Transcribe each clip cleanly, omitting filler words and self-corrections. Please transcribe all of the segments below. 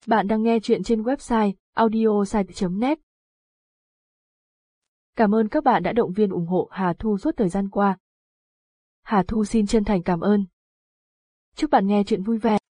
Bạn đang nghe chuyện trên website audiosite.net. Cảm ơn các bạn đã động viên ủng hộ Hà Thu suốt thời gian qua. Hà Thu xin chân thành cảm ơn. Chúc bạn nghe chuyện vui vẻ.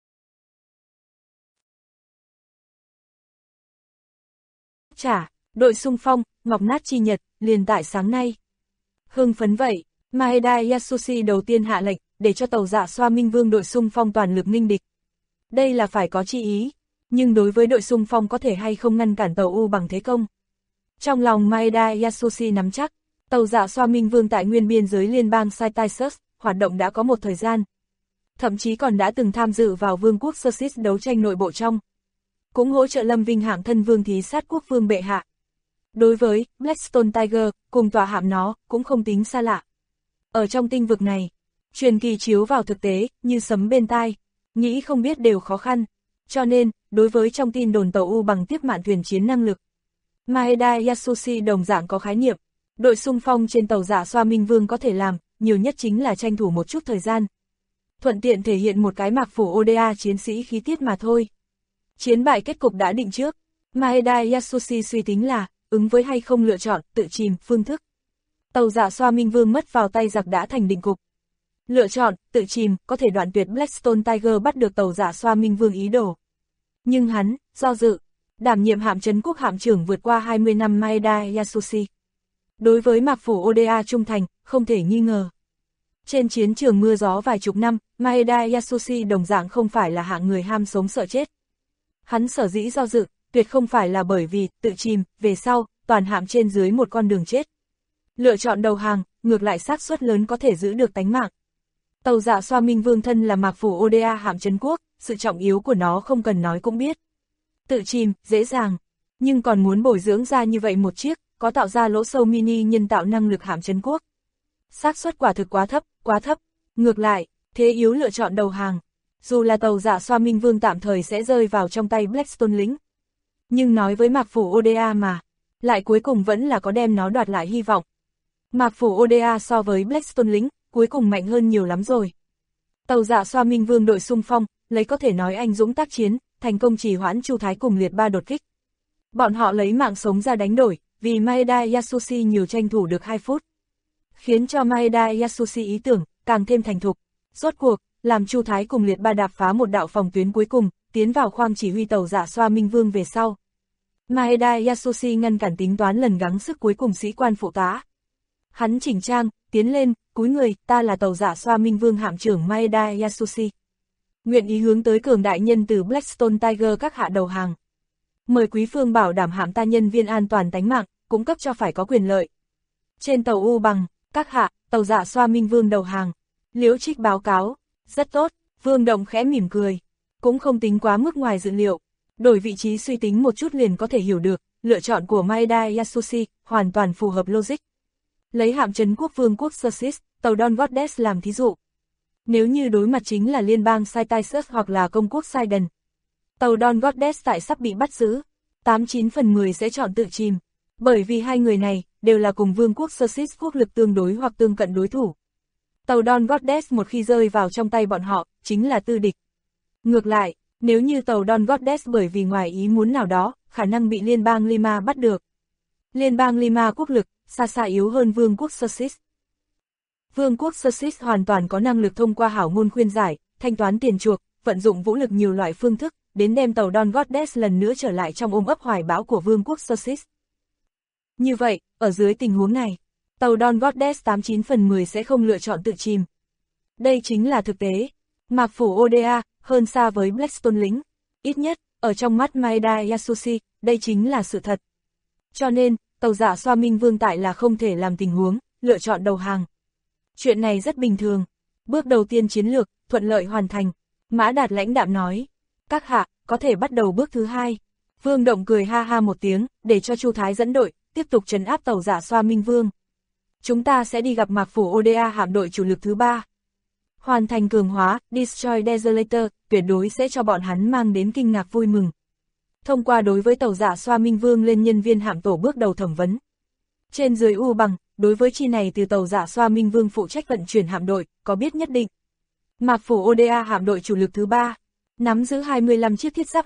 Đội xung phong, ngọc nát chi nhật, liền tại sáng nay. Hưng phấn vậy, Maeda Yasushi đầu tiên hạ lệnh, để cho tàu Dạ Xoa Minh Vương đội xung phong toàn lực nghênh địch. Đây là phải có chi ý, nhưng đối với đội xung phong có thể hay không ngăn cản tàu U bằng thế công. Trong lòng Maeda Yasushi nắm chắc, tàu Dạ Xoa Minh Vương tại nguyên biên giới liên bang Saitaisus, hoạt động đã có một thời gian. Thậm chí còn đã từng tham dự vào vương quốc Sursis đấu tranh nội bộ trong. Cũng hỗ trợ Lâm Vinh hạng thân vương thí sát quốc vương bệ hạ. Đối với Blackstone Tiger, cùng tòa hạm nó, cũng không tính xa lạ. Ở trong tinh vực này, truyền kỳ chiếu vào thực tế, như sấm bên tai, nghĩ không biết đều khó khăn. Cho nên, đối với trong tin đồn tàu U bằng tiếp mạn thuyền chiến năng lực, Maeda Yasushi đồng dạng có khái niệm, đội xung phong trên tàu Dạ Xoa Minh Vương có thể làm, nhiều nhất chính là tranh thủ một chút thời gian. Thuận tiện thể hiện một cái mạc phủ Oda chiến sĩ khí tiết mà thôi. Chiến bại kết cục đã định trước, Maeda Yasushi suy tính là, ứng với hay không lựa chọn, tự chìm, phương thức. Tàu Dạ Xoa Minh Vương mất vào tay giặc đã thành định cục. Lựa chọn, tự chìm, có thể đoạn tuyệt Blackstone Tiger bắt được tàu Dạ Xoa Minh Vương ý đồ. Nhưng hắn, do dự, đảm nhiệm hạm trấn quốc hạm trưởng vượt qua 20 năm Maeda Yasushi. Đối với mạc phủ Oda trung thành, không thể nghi ngờ. Trên chiến trường mưa gió vài chục năm, Maeda Yasushi đồng dạng không phải là hạng người ham sống sợ chết. Hắn sở dĩ do dự, tuyệt không phải là bởi vì, tự chìm, về sau, toàn hạm trên dưới một con đường chết. Lựa chọn đầu hàng, ngược lại xác suất lớn có thể giữ được tánh mạng. Tàu Dạ Xoa Minh Vương thân là mạc phủ Oda hạm trấn quốc, sự trọng yếu của nó không cần nói cũng biết. Tự chìm, dễ dàng, nhưng còn muốn bồi dưỡng ra như vậy một chiếc, có tạo ra lỗ sâu mini nhân tạo năng lực hạm trấn quốc. Xác suất quả thực quá thấp, ngược lại, thế yếu lựa chọn đầu hàng. Dù là tàu Dạ Xoa Minh Vương tạm thời sẽ rơi vào trong tay Blackstone lính. Nhưng nói với mạc phủ Oda mà, lại cuối cùng vẫn là có đem nó đoạt lại hy vọng. Mạc phủ Oda so với Blackstone lính, cuối cùng mạnh hơn nhiều lắm rồi. Tàu Dạ Xoa Minh Vương đội xung phong, lấy có thể nói anh dũng tác chiến, thành công trì hoãn Chu Thái cùng liệt ba đột kích. Bọn họ lấy mạng sống ra đánh đổi, vì Maeda Yasushi nhiều tranh thủ được 2 phút. Khiến cho Maeda Yasushi ý tưởng, càng thêm thành thục. Rốt cuộc, làm Chu Thái cùng liệt ba đạp phá một đạo phòng tuyến cuối cùng, tiến vào khoang chỉ huy tàu Dạ Xoa Minh Vương về sau. Maeda Yasushi ngăn cản tính toán lần gắng sức cuối cùng sĩ quan phụ tá. Hắn chỉnh trang, tiến lên, cúi người, ta là tàu Dạ Xoa Minh Vương hạm trưởng Maeda Yasushi. Nguyện ý hướng tới cường đại nhân từ Blackstone Tiger các hạ đầu hàng. Mời quý phương bảo đảm hạm ta nhân viên an toàn tánh mạng, cung cấp cho phải có quyền lợi. Trên tàu U bằng, các hạ, tàu Dạ Xoa Minh Vương đầu hàng. Liễu Trích báo cáo, rất tốt, Vương Động khẽ mỉm cười. Cũng không tính quá mức ngoài dự liệu. Đổi vị trí suy tính một chút liền có thể hiểu được, lựa chọn của Maeda Yasushi hoàn toàn phù hợp logic. Lấy hạm trấn quốc vương quốc Sursis, tàu Dawn Goddess làm thí dụ. Nếu như đối mặt chính là liên bang Saitaisus hoặc là công quốc Sidon, tàu Dawn Goddess tại sắp bị bắt giữ, 89 phần 10 sẽ chọn tự chìm. Bởi vì hai người này, đều là cùng vương quốc Sursis quốc lực tương đối hoặc tương cận đối thủ. Tàu Dawn Goddess một khi rơi vào trong tay bọn họ, chính là tư địch. Ngược lại, nếu như tàu Dawn Goddess bởi vì ngoài ý muốn nào đó, khả năng bị liên bang Lima bắt được. Liên bang Lima quốc lực, xa xa yếu hơn vương quốc Sursis. Vương quốc Sursis hoàn toàn có năng lực thông qua hảo ngôn khuyên giải, thanh toán tiền chuộc, vận dụng vũ lực nhiều loại phương thức, đến đem tàu Dawn Goddess lần nữa trở lại trong ôm ấp hoài bão của vương quốc Sursis. Như vậy, ở dưới tình huống này, tàu Dawn Goddess 89 phần 10 sẽ không lựa chọn tự chìm. Đây chính là thực tế. Mạc phủ Oda, hơn xa với Blackstone lính. Ít nhất, ở trong mắt Maeda Yasushi, đây chính là sự thật. Cho nên, tàu Dạ Xoa Minh Vương tại là không thể làm tình huống, lựa chọn đầu hàng. Chuyện này rất bình thường. Bước đầu tiên chiến lược, thuận lợi hoàn thành. Mã Đạt lãnh đạm nói. Các hạ, có thể bắt đầu bước thứ 2. Vương Động cười ha ha một tiếng, để cho Chu Thái dẫn đội, tiếp tục trấn áp tàu Dạ Xoa Minh Vương. Chúng ta sẽ đi gặp mạc phủ Oda hạm đội chủ lực thứ 3. Hoàn thành cường hóa, Destroy Desolator, tuyệt đối sẽ cho bọn hắn mang đến kinh ngạc vui mừng. Thông qua đối với tàu Dạ Xoa Minh Vương lên nhân viên hạm tổ bước đầu thẩm vấn. Trên dưới U bằng, đối với chi này từ tàu Dạ Xoa Minh Vương phụ trách vận chuyển hạm đội, có biết nhất định. Mạc phủ Oda hạm đội chủ lực thứ 3, nắm giữ 25 chiếc thiết giáp hạm,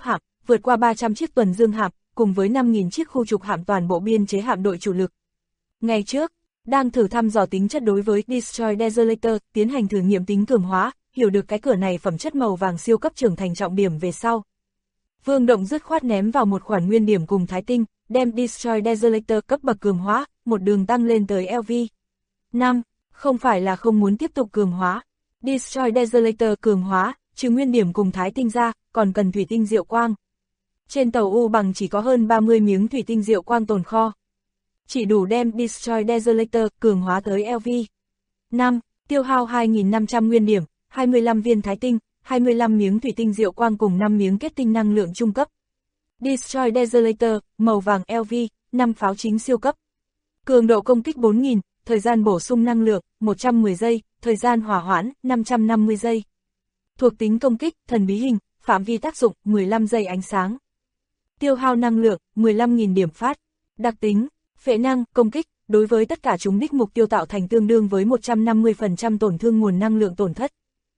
vượt qua 300 chiếc tuần dương hạm, cùng với 5.000 chiếc khu trục hạm toàn bộ biên chế hạm đội chủ lực. Ngày trước, đang thử thăm dò tính chất đối với Destroy Desolator, tiến hành thử nghiệm tính cường hóa, hiểu được cái cửa này phẩm chất màu vàng siêu cấp trưởng thành trọng điểm về sau. Vương Động dứt khoát ném vào một khoản nguyên điểm cùng Thái Tinh, đem Destroy Desolator cấp bậc cường hóa, một đường tăng lên tới LV5, không phải là không muốn tiếp tục cường hóa. Destroy Desolator cường hóa, trừ nguyên điểm cùng Thái Tinh ra, còn cần thủy tinh diệu quang. Trên tàu U Bằng chỉ có hơn 30 miếng thủy tinh diệu quang tồn kho. Chỉ đủ đem Destroy Desolator cường hóa tới LV5, tiêu hao 2.500 nguyên điểm, 25 viên Thái Tinh, 25 miếng thủy tinh diệu quang cùng 5 miếng kết tinh năng lượng trung cấp. Destroy Desolator, màu vàng LV, 5 pháo chính siêu cấp. Cường độ công kích 4.000, thời gian bổ sung năng lượng, 110 giây, thời gian hỏa hoãn, 550 giây. Thuộc tính công kích, thần bí hình, phạm vi tác dụng, 15 giây ánh sáng. Tiêu hao năng lượng, 15.000 điểm phát. Đặc tính, phệ năng, công kích, đối với tất cả chúng đích mục tiêu tạo thành tương đương với 150% tổn thương nguồn năng lượng tổn thất.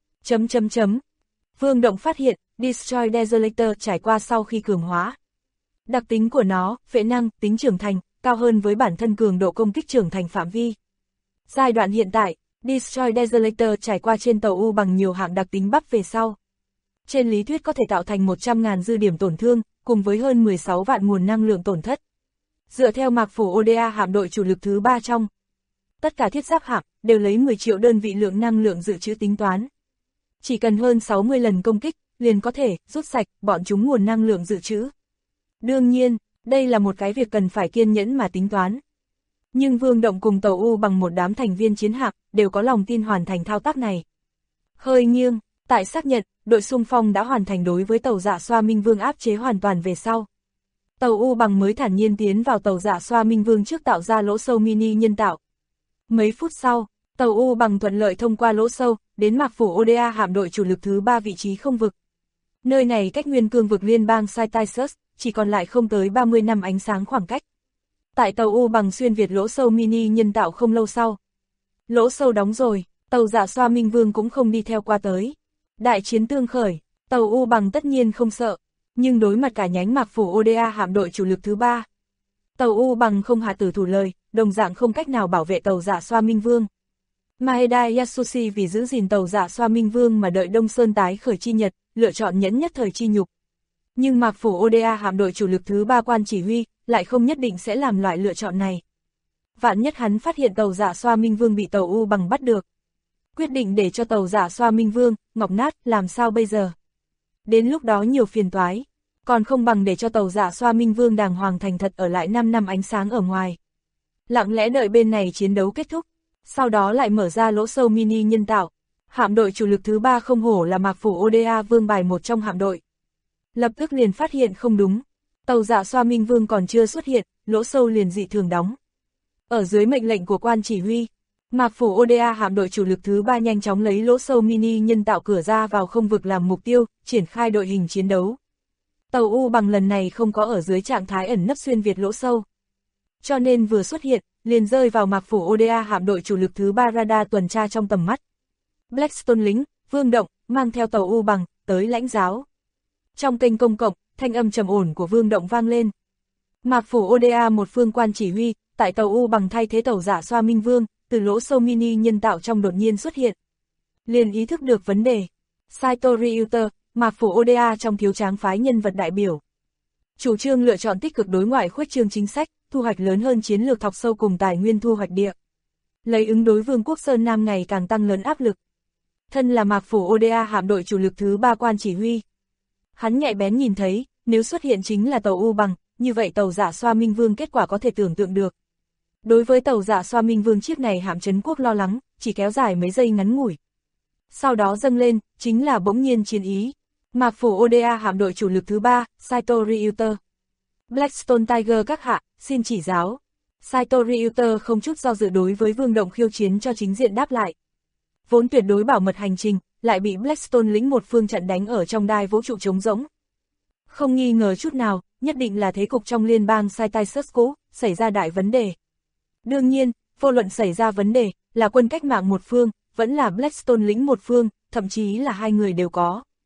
Vương Động phát hiện, Destroy Desolator trải qua sau khi cường hóa. Đặc tính của nó, phệ năng, tính trưởng thành, cao hơn với bản thân cường độ công kích trưởng thành phạm vi. Giai đoạn hiện tại, Destroy Desolator trải qua trên tàu U Bằng nhiều hạng đặc tính bắp về sau. Trên lý thuyết có thể tạo thành 100.000 dư điểm tổn thương, cùng với hơn 16 vạn nguồn năng lượng tổn thất. Dựa theo mạc phủ ODA hạm đội chủ lực thứ 3 trong. Tất cả thiết giáp hạm đều lấy 10 triệu đơn vị lượng năng lượng dự trữ tính toán. Chỉ cần hơn 60 lần công kích, liền có thể rút sạch bọn chúng nguồn năng lượng dự trữ. Đương nhiên, đây là một cái việc cần phải kiên nhẫn mà tính toán. Nhưng Vương Động cùng tàu U Bằng một đám thành viên chiến hạm đều có lòng tin hoàn thành thao tác này. Hơi nghiêng, tại xác nhận, đội xung phong đã hoàn thành đối với tàu Dạ Xoa Minh Vương áp chế hoàn toàn về sau. Tàu U Bằng mới thản nhiên tiến vào tàu Dạ Xoa Minh Vương trước tạo ra lỗ sâu mini nhân tạo. Mấy phút sau, tàu U Bằng thuận lợi thông qua lỗ sâu, đến mạc phủ ODA hạm đội chủ lực thứ 3 vị trí không vực. Nơi này cách nguyên cương vực liên bang Cytisus, chỉ còn lại không tới 30 năm ánh sáng khoảng cách. Tại tàu U Bằng xuyên việt lỗ sâu mini nhân tạo không lâu sau. Lỗ sâu đóng rồi, tàu Dạ Xoa Minh Vương cũng không đi theo qua tới. Đại chiến tương khởi, tàu U Bằng tất nhiên không sợ, nhưng đối mặt cả nhánh mạc phủ ODA hạm đội chủ lực thứ 3. Tàu U Bằng không hạ tử thủ lời, đồng dạng không cách nào bảo vệ tàu Dạ Xoa Minh Vương. Maeda Yasushi vì giữ gìn tàu Dạ Xoa Minh Vương mà đợi Đông Sơn tái khởi chi nhật, lựa chọn nhẫn nhất thời chi nhục. Nhưng mạc phủ ODA hạm đội chủ lực thứ 3 quan chỉ huy, lại không nhất định sẽ làm loại lựa chọn này. Vạn nhất hắn phát hiện tàu Dạ Xoa Minh Vương bị tàu U Bằng bắt được. Quyết định để cho tàu Dạ Xoa Minh Vương, ngọc nát, làm sao bây giờ? Đến lúc đó nhiều phiền toái, còn không bằng để cho tàu Dạ Xoa Minh Vương đàng hoàng thành thật ở lại 5 năm ánh sáng ở ngoài. Lặng lẽ đợi bên này chiến đấu kết thúc, sau đó lại mở ra lỗ sâu mini nhân tạo. Hạm đội chủ lực thứ 3 không hổ là mạc phủ ODA vương bài một trong hạm đội. Lập tức liền phát hiện không đúng, tàu Dạ Xoa Minh Vương còn chưa xuất hiện, lỗ sâu liền dị thường đóng. Ở dưới mệnh lệnh của quan chỉ huy, mạc phủ ODA hạm đội chủ lực thứ 3 nhanh chóng lấy lỗ sâu mini nhân tạo cửa ra vào không vực làm mục tiêu, triển khai đội hình chiến đấu. Tàu U Bằng lần này không có ở dưới trạng thái ẩn nấp xuyên việt lỗ sâu. Cho nên vừa xuất hiện, liền rơi vào mạc phủ ODA hạm đội chủ lực thứ 3 radar tuần tra trong tầm mắt. Blackstone lính, Vương Động, mang theo tàu U Bằng, tới lãnh giáo. Trong kênh công cộng, thanh âm trầm ổn của Vương Động vang lên. Mạc phủ ODA một phương quan chỉ huy, tại tàu U Bằng thay thế tàu Dạ Xoa Minh Vương, từ lỗ sâu mini nhân tạo trong đột nhiên xuất hiện. Liền ý thức được vấn đề. Saito Ryuta, mạc phủ ODA trong thiếu tráng phái nhân vật đại biểu. Chủ trương lựa chọn tích cực đối ngoại khuếch trương chính sách, thu hoạch lớn hơn chiến lược thọc sâu cùng tài nguyên thu hoạch địa. Lấy ứng đối Vương quốc Sơn Nam ngày càng tăng lớn áp lực. Thân là mạc phủ ODA hạm đội chủ lực thứ 3 quan chỉ huy. Hắn nhạy bén nhìn thấy, nếu xuất hiện chính là tàu U Bằng, như vậy tàu Dạ Xoa Minh Vương kết quả có thể tưởng tượng được. Đối với tàu Dạ Xoa Minh Vương chiếc này hạm trấn quốc lo lắng, chỉ kéo dài mấy giây ngắn ngủi. Sau đó dâng lên, chính là bỗng nhiên chiến ý. Mạc phủ ODA hạm đội chủ lực thứ 3, Saito Ryuta. Blackstone Tiger các hạ, xin chỉ giáo. Saito Ryuta không chút do dự đối với Vương Động khiêu chiến cho chính diện đáp lại. Vốn tuyệt đối bảo mật hành trình, lại bị Blackstone lĩnh một phương trận đánh ở trong đai vũ trụ trống rỗng. Không nghi ngờ chút nào, nhất định là thế cục trong liên bang Cytisus cũ, xảy ra đại vấn đề. Đương nhiên, vô luận xảy ra vấn đề, là quân cách mạng một phương, vẫn là Blackstone lĩnh một phương, thậm chí là hai người đều có.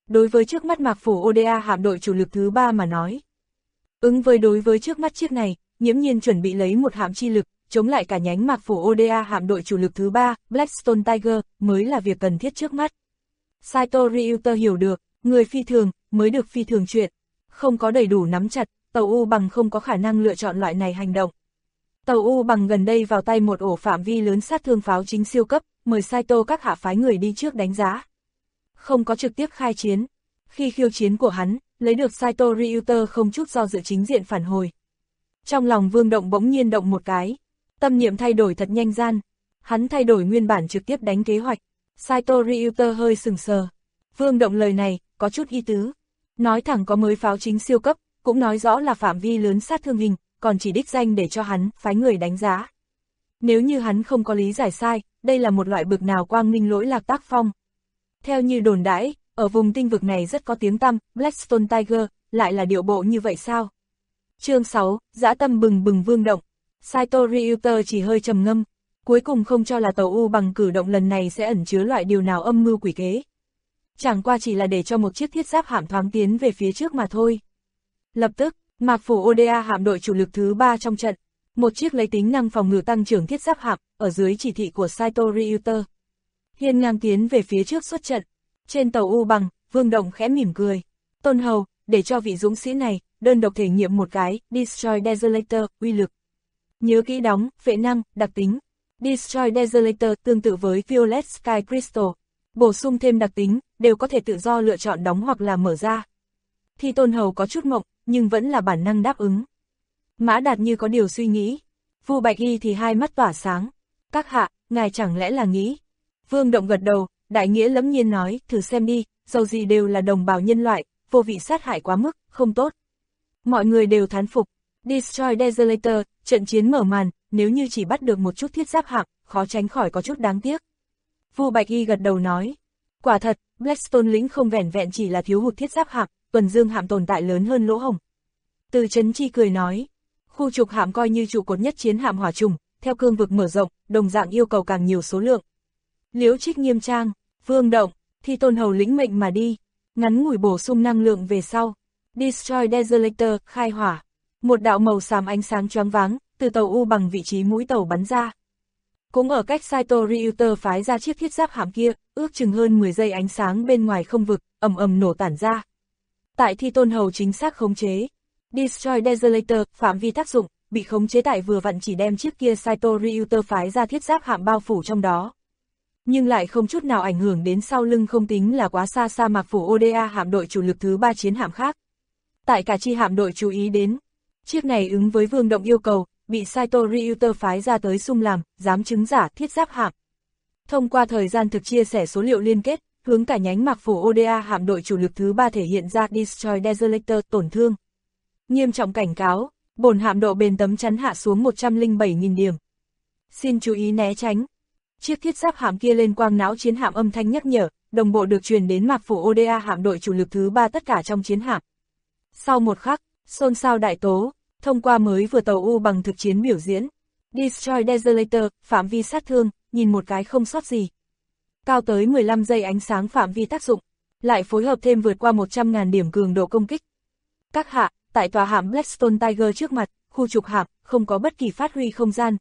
Đối với trước mắt Mạc Phủ Oda hạm đội chủ lực thứ 3 mà nói. Ứng với đối với trước mắt chiếc này, Nghiễm Nhiên chuẩn bị lấy một hạm chi lực, chống lại cả nhánh Mạc Phủ Oda hạm đội chủ lực thứ 3, Blackstone Tiger, mới là việc cần thiết trước mắt. Saito Ryuta hiểu được, người phi thường, mới được phi thường chuyện. Không có đầy đủ nắm chặt, tàu U bằng không có khả năng lựa chọn loại này hành động. Tàu U bằng gần đây vào tay một ổ phạm vi lớn sát thương pháo chính siêu cấp, mời Saito các hạ phái người đi trước đánh giá. Không có trực tiếp khai chiến. Khi khiêu chiến của hắn, lấy được Saito Ryuta không chút do dự chính diện phản hồi. Trong lòng Vương Động bỗng nhiên động một cái. Tâm niệm thay đổi thật nhanh gian. Hắn thay đổi nguyên bản trực tiếp đánh kế hoạch. Saito Ryuta hơi sừng sờ. Vương Động lời này, có chút ý tứ. Nói thẳng có mới pháo chính siêu cấp, cũng nói rõ là phạm vi lớn sát thương hình, còn chỉ đích danh để cho hắn, phái người đánh giá. Nếu như hắn không có lý giải sai, đây là một loại bực nào quang minh lỗi lạc tác phong. Theo như đồn đãi, ở vùng tinh vực này rất có tiếng tăm, Blackstone Tiger, lại là điệu bộ như vậy sao? Chương 6, dã tâm bừng bừng Vương Động. Saito Ryuta chỉ hơi trầm ngâm, cuối cùng không cho là tàu U bằng cử động lần này sẽ ẩn chứa loại điều nào âm mưu quỷ kế. Chẳng qua chỉ là để cho một chiếc thiết giáp hạm thoáng tiến về phía trước mà thôi. Lập tức, Mạc Phủ Oda hạm đội chủ lực thứ 3 trong trận, một chiếc lấy tính năng phòng ngự tăng trưởng thiết giáp hạm, ở dưới chỉ thị của Saito Ryuta. Hiên ngang tiến về phía trước xuất trận. Trên tàu U bằng, Vương Động khẽ mỉm cười. Tôn hầu, để cho vị dũng sĩ này, đơn độc thể nghiệm một cái, Destroy Desolator, uy lực. Nhớ kỹ đóng, vệ năng, đặc tính. Destroy Desolator tương tự với Violet Sky Crystal. Bổ sung thêm đặc tính, đều có thể tự do lựa chọn đóng hoặc là mở ra. Thì Tôn hầu có chút mộng, nhưng vẫn là bản năng đáp ứng. Mã Đạt như có điều suy nghĩ. Vu Bạch Y thì hai mắt tỏa sáng. Các hạ, ngài chẳng lẽ là nghĩ. Vương Động gật đầu, đại nghĩa lẫm nhiên nói, thử xem đi, dầu gì đều là đồng bào nhân loại, vô vị sát hại quá mức, không tốt. Mọi người đều thán phục. Destroy Desolator, trận chiến mở màn, nếu như chỉ bắt được một chút thiết giáp hạm, khó tránh khỏi có chút đáng tiếc. Vu Bạch Y gật đầu nói, quả thật, Blackstone lĩnh không vẻn vẹn chỉ là thiếu hụt thiết giáp hạm, tuần dương hạm tồn tại lớn hơn lỗ hổng. Từ Trấn Chi cười nói, khu trục hạm coi như trụ cột nhất chiến hạm hỏa trùng, theo cương vực mở rộng, đồng dạng yêu cầu càng nhiều số lượng. Liễu Trích nghiêm trang, Vương Động, thì Tôn hầu lĩnh mệnh mà đi, ngắn ngủi bổ sung năng lượng về sau. Destroy Desolator, khai hỏa. Một đạo màu xám ánh sáng choáng váng, từ tàu U bằng vị trí mũi tàu bắn ra. Cũng ở cách Saito Ryuta phái ra chiếc thiết giáp hạm kia, ước chừng hơn 10 giây ánh sáng bên ngoài không vực, ầm ầm nổ tản ra. Tại Thi Tôn hầu chính xác khống chế. Destroy Desolator, phạm vi tác dụng, bị khống chế tại vừa vặn chỉ đem chiếc kia Saito Ryuta phái ra thiết giáp hạm bao phủ trong đó. Nhưng lại không chút nào ảnh hưởng đến sau lưng không tính là quá xa xa Mạc Phủ Oda hạm đội chủ lực thứ 3 chiến hạm khác. Tại cả chi hạm đội chú ý đến, chiếc này ứng với Vương Động yêu cầu, bị Saito Ryuta phái ra tới xung làm, giám chứng giả thiết giáp hạm. Thông qua thời gian thực chia sẻ số liệu liên kết, hướng cả nhánh Mạc Phủ Oda hạm đội chủ lực thứ 3 thể hiện ra Destroy Desolator tổn thương. Nghiêm trọng cảnh cáo, bổn hạm độ bền tấm chắn hạ xuống 107.000 điểm. Xin chú ý né tránh. Chiếc thiết giáp hạm kia lên quang não chiến hạm âm thanh nhắc nhở, đồng bộ được truyền đến Mạc Phủ Oda hạm đội chủ lực thứ 3 tất cả trong chiến hạm. Sau một khắc, xôn xao đại tố, thông qua mới vừa tàu U bằng thực chiến biểu diễn. Destroy Desolator, phạm vi sát thương, nhìn một cái không sót gì. Cao tới 15 giây ánh sáng phạm vi tác dụng, lại phối hợp thêm vượt qua 100.000 điểm cường độ công kích. Các hạ, tại tòa hạm Blackstone Tiger trước mặt, khu trục hạm, không có bất kỳ phát huy không gian.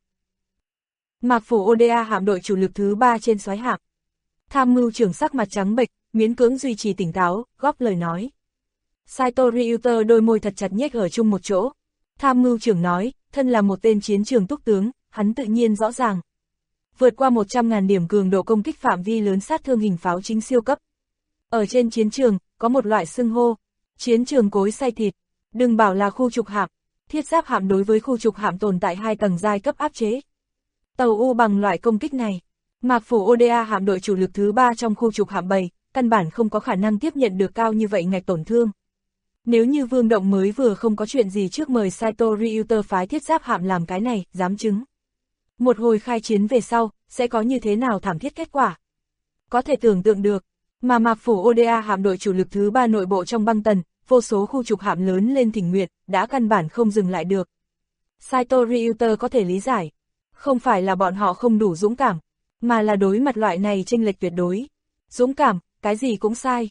Mạc Phủ Oda hạm đội chủ lực thứ 3 trên soái hạm. Tham mưu trưởng sắc mặt trắng bệch, miễn cưỡng duy trì tỉnh táo, góp lời nói. Saito Ryuta đôi môi thật chặt nhếch ở chung một chỗ. Tham mưu trưởng nói, thân là một tên chiến trường túc tướng, hắn tự nhiên rõ ràng. Vượt qua 100.000 điểm cường độ công kích phạm vi lớn sát thương hình pháo chính siêu cấp. Ở trên chiến trường, có một loại xưng hô, chiến trường cối xay thịt. Đừng bảo là khu trục hạm, thiết giáp hạm đối với khu trục hạm tồn tại 2 tầng giai cấp áp chế. Tàu U bằng loại công kích này, Mạc Phủ Oda hạm đội chủ lực thứ 3 trong khu trục hạm bầy, căn bản không có khả năng tiếp nhận được cao như vậy ngạch tổn thương. Nếu như Vương Động mới vừa không có chuyện gì trước mời Saito Ryuta phái thiết giáp hạm làm cái này, dám chứng. Một hồi khai chiến về sau, sẽ có như thế nào thảm thiết kết quả. Có thể tưởng tượng được, mà Mạc Phủ Oda hạm đội chủ lực thứ 3 nội bộ trong băng tần, vô số khu trục hạm lớn lên thỉnh nguyện, đã căn bản không dừng lại được. Saito Ryuta có thể lý giải, không phải là bọn họ không đủ dũng cảm, mà là đối mặt loại này chênh lệch tuyệt đối. Dũng cảm, cái gì cũng sai.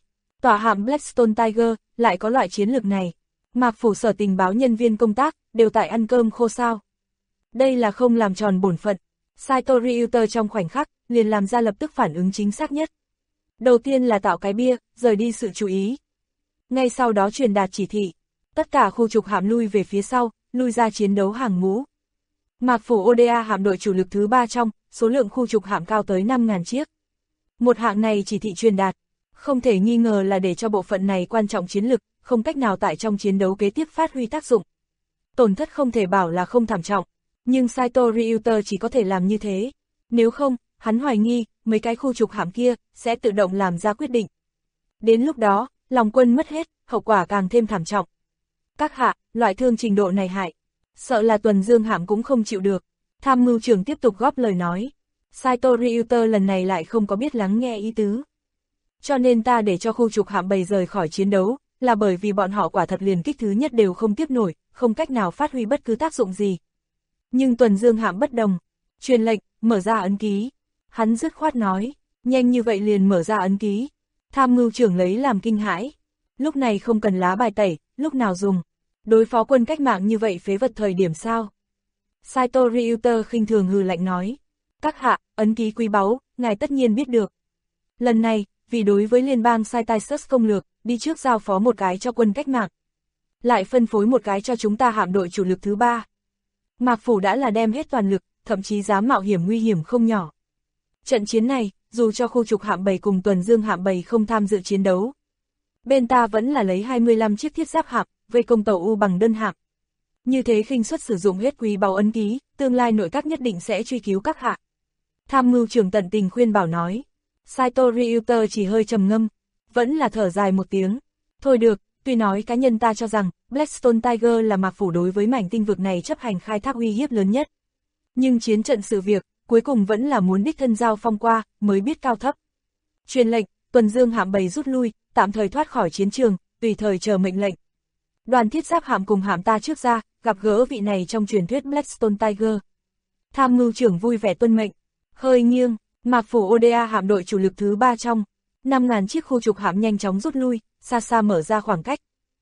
Tòa hạm Blackstone Tiger lại có loại chiến lược này. Mạc Phủ sở tình báo nhân viên công tác đều tại ăn cơm khô sao. Đây là không làm tròn bổn phận. Saito Ryuta trong khoảnh khắc liền làm ra lập tức phản ứng chính xác nhất. Đầu tiên là tạo cái bia, rời đi sự chú ý. Ngay sau đó truyền đạt chỉ thị. Tất cả khu trục hạm lui về phía sau, lui ra chiến đấu hàng ngũ. Mạc Phủ Oda hạm đội chủ lực thứ 3 trong, số lượng khu trục hạm cao tới 5.000 chiếc. Một hạng này chỉ thị truyền đạt, không thể nghi ngờ là để cho bộ phận này quan trọng chiến lực, không cách nào tại trong chiến đấu kế tiếp phát huy tác dụng. Tổn thất không thể bảo là không thảm trọng, nhưng Saito Ryuta chỉ có thể làm như thế. Nếu không, hắn hoài nghi, mấy cái khu trục hạm kia sẽ tự động làm ra quyết định. Đến lúc đó, lòng quân mất hết, hậu quả càng thêm thảm trọng. Các hạ, loại thương trình độ này hại, sợ là Tuần Dương hạm cũng không chịu được. Tham mưu trưởng tiếp tục góp lời nói. Saito Ryuta lần này lại không có biết lắng nghe ý tứ. Cho nên ta để cho khu trục hạm bầy rời khỏi chiến đấu, là bởi vì bọn họ quả thật liền kích thứ nhất đều không tiếp nổi, không cách nào phát huy bất cứ tác dụng gì. Nhưng Tuần Dương hạm bất đồng. Truyền lệnh, mở ra ấn ký. Hắn dứt khoát nói, nhanh như vậy liền mở ra ấn ký. Tham mưu trưởng lấy làm kinh hãi. Lúc này không cần lá bài tẩy, lúc nào dùng. Đối phó quân cách mạng như vậy phế vật thời điểm sao? Saito Ryuta khinh thường hừ lạnh nói. Các hạ, ấn ký quý báu, ngài tất nhiên biết được. Lần này, vì đối với liên bang Saitaisus công lược, đi trước giao phó một cái cho quân cách mạng. Lại phân phối một cái cho chúng ta hạm đội chủ lực thứ 3. Mạc Phủ đã là đem hết toàn lực, thậm chí dám mạo hiểm nguy hiểm không nhỏ. Trận chiến này, dù cho khu trục hạm bầy cùng Tuần Dương hạm bầy không tham dự chiến đấu. Bên ta vẫn là lấy 25 chiếc thiết giáp hạm, vây công tàu U bằng đơn hạm. Như thế khinh suất sử dụng hết quý báu ấn ký, tương lai nội các nhất định sẽ truy cứu các hạ. Tham mưu trưởng tận tình khuyên bảo nói. Saito Ryuta chỉ hơi trầm ngâm, vẫn là thở dài một tiếng. Thôi được, tuy nói cá nhân ta cho rằng Blackstone Tiger là Mạc Phủ đối với mảnh tinh vực này chấp hành khai thác uy hiếp lớn nhất. Nhưng chiến trận sự việc, cuối cùng vẫn là muốn đích thân giao phong qua, mới biết cao thấp. Truyền lệnh, Tuần Dương hạm bầy rút lui, tạm thời thoát khỏi chiến trường, tùy thời chờ mệnh lệnh. Đoàn thiết giáp hạm cùng hạm ta trước ra, gặp gỡ vị này trong truyền thuyết Blackstone Tiger. Tham mưu trưởng vui vẻ tuân mệnh. Hơi nghiêng, Mạc Phủ Oda hạm đội chủ lực thứ 3 trong. 5.000 chiếc khu trục hạm nhanh chóng rút lui, xa xa mở ra khoảng cách.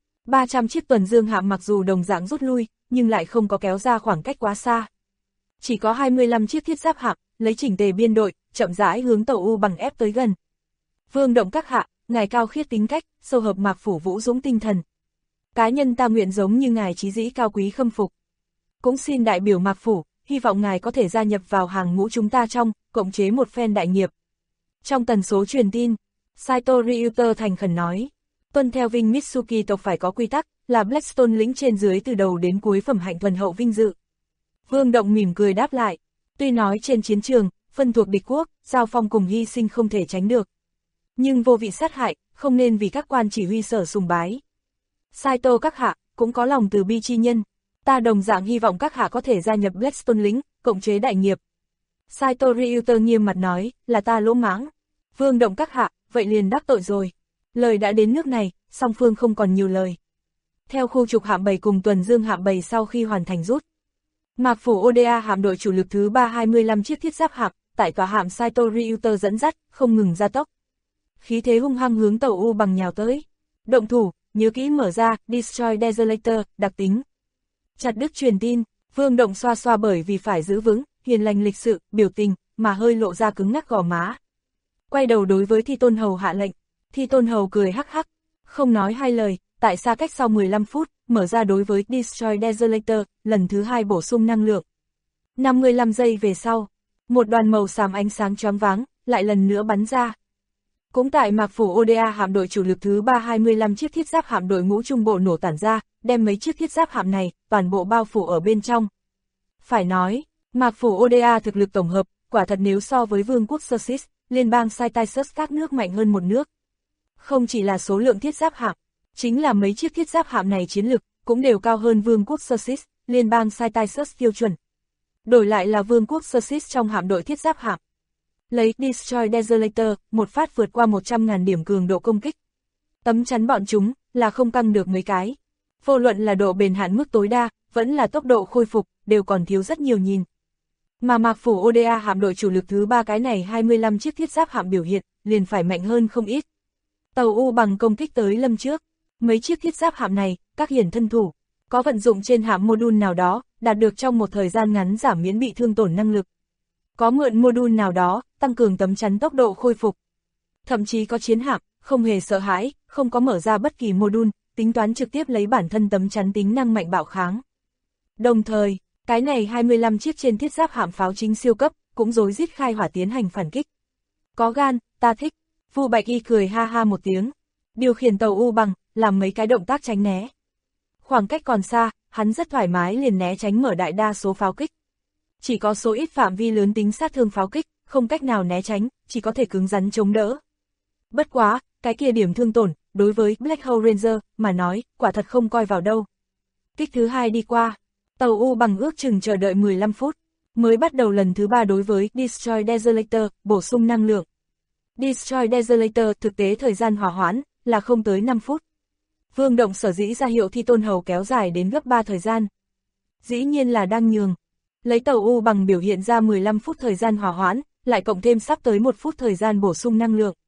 300 chiếc Tuần Dương hạm mặc dù đồng dạng rút lui, nhưng lại không có kéo ra khoảng cách quá xa. Chỉ có 25 chiếc thiết giáp hạm, lấy chỉnh tề biên đội, chậm rãi hướng tàu U bằng ép tới gần. Vương Động các hạ, ngài cao khiết tính cách, sâu hợp Mạc Phủ vũ dũng tinh thần. Cá nhân ta nguyện giống như ngài chí dĩ cao quý khâm phục. Cũng xin đại biểu Mạc Phủ, hy vọng ngài có thể gia nhập vào hàng ngũ chúng ta trong, cộng chế một phen đại nghiệp. Trong tần số truyền tin, Saito Ryuta thành khẩn nói, tuân theo Vinh Mitsuki tộc phải có quy tắc, là Blackstone lĩnh trên dưới từ đầu đến cuối phẩm hạnh thuần hậu vinh dự. Vương Động mỉm cười đáp lại, tuy nói trên chiến trường, phân thuộc địch quốc, giao phong cùng hy sinh không thể tránh được. Nhưng vô vị sát hại, không nên vì các quan chỉ huy sở sùng bái. Saito các hạ, cũng có lòng từ bi chi nhân. Ta đồng dạng hy vọng các hạ có thể gia nhập Blackstone lĩnh, cộng chế đại nghiệp. Saito Ryuta nghiêm mặt nói, là ta lỗ mãng. Vương Động các hạ, vậy liền đắc tội rồi. Lời đã đến nước này, song phương không còn nhiều lời. Theo khu trục hạm bầy cùng Tuần Dương hạm bầy sau khi hoàn thành rút. Mạc Phủ Oda hạm đội chủ lực thứ 3 25 chiếc thiết giáp hạm, tại tòa hạm Saito Ryuta dẫn dắt, không ngừng gia tốc. Khí thế hung hăng hướng tàu U bằng nhào tới. Động thủ, nhớ kỹ mở ra, Destroy Desolator, đặc tính. Chặt đứt truyền tin, Vương Động xoa xoa bởi vì phải giữ vững, hiền lành lịch sự, biểu tình, mà hơi lộ ra cứng ngắc gò má. Quay đầu đối với Thi Tôn Hầu hạ lệnh, Thi Tôn Hầu cười hắc hắc, không nói hai lời, tại xa cách sau 15 phút, mở ra đối với Destroy Desolator, lần thứ 2 bổ sung năng lượng. 55 giây về sau, một đoàn màu xám ánh sáng choáng váng, lại lần nữa bắn ra. Cũng tại Mạc Phủ Oda hạm đội chủ lực thứ 3 25 chiếc thiết giáp hạm đội ngũ trung bộ nổ tản ra, đem mấy chiếc thiết giáp hạm này, toàn bộ bao phủ ở bên trong. Phải nói, Mạc Phủ Oda thực lực tổng hợp, quả thật nếu so với Vương quốc Sersis, liên bang Saitaisus các nước mạnh hơn một nước. Không chỉ là số lượng thiết giáp hạm, chính là mấy chiếc thiết giáp hạm này chiến lực, cũng đều cao hơn Vương quốc Sersis, liên bang Saitaisus tiêu chuẩn. Đổi lại là Vương quốc Sersis trong hạm đội thiết giáp hạm. Lấy Destroy Desolator, một phát vượt qua 100.000 điểm cường độ công kích. Tấm chắn bọn chúng, là không căng được mấy cái. Vô luận là độ bền hạn mức tối đa, vẫn là tốc độ khôi phục, đều còn thiếu rất nhiều nhìn. Mà Mạc Phủ Oda hạm đội chủ lực thứ 3 cái này 25 chiếc thiết giáp hạm biểu hiện, liền phải mạnh hơn không ít. Tàu U bằng công kích tới lâm trước. Mấy chiếc thiết giáp hạm này, các hiển thân thủ, có vận dụng trên hạm module nào đó, đạt được trong một thời gian ngắn giảm miễn bị thương tổn năng lực. Có mượn module nào đó, tăng cường tấm chắn tốc độ khôi phục. Thậm chí có chiến hạm, không hề sợ hãi, không có mở ra bất kỳ module, tính toán trực tiếp lấy bản thân tấm chắn tính năng mạnh bạo kháng. Đồng thời, cái này 25 chiếc trên thiết giáp hạm pháo chính siêu cấp, cũng rối rít khai hỏa tiến hành phản kích. Có gan, ta thích. Vu Bạch Y cười ha ha một tiếng, điều khiển tàu U bằng, làm mấy cái động tác tránh né. Khoảng cách còn xa, hắn rất thoải mái liền né tránh mở đại đa số pháo kích. Chỉ có số ít phạm vi lớn tính sát thương pháo kích, không cách nào né tránh, chỉ có thể cứng rắn chống đỡ. Bất quá, cái kia điểm thương tổn, đối với Black Hole Ranger mà nói, quả thật không coi vào đâu. Kích thứ hai đi qua, tàu U bằng ước chừng chờ đợi 15 phút, mới bắt đầu lần thứ 3 đối với Destroy Desolator, bổ sung năng lượng. Destroy Desolator thực tế thời gian hỏa hoãn, là không tới 5 phút. Vương Động sở dĩ ra hiệu Thi Tôn Hầu kéo dài đến gấp 3 thời gian. Dĩ nhiên là đang nhường. Lấy tàu U bằng biểu hiện ra 15 phút thời gian hỏa hoãn, lại cộng thêm sắp tới 1 phút thời gian bổ sung năng lượng.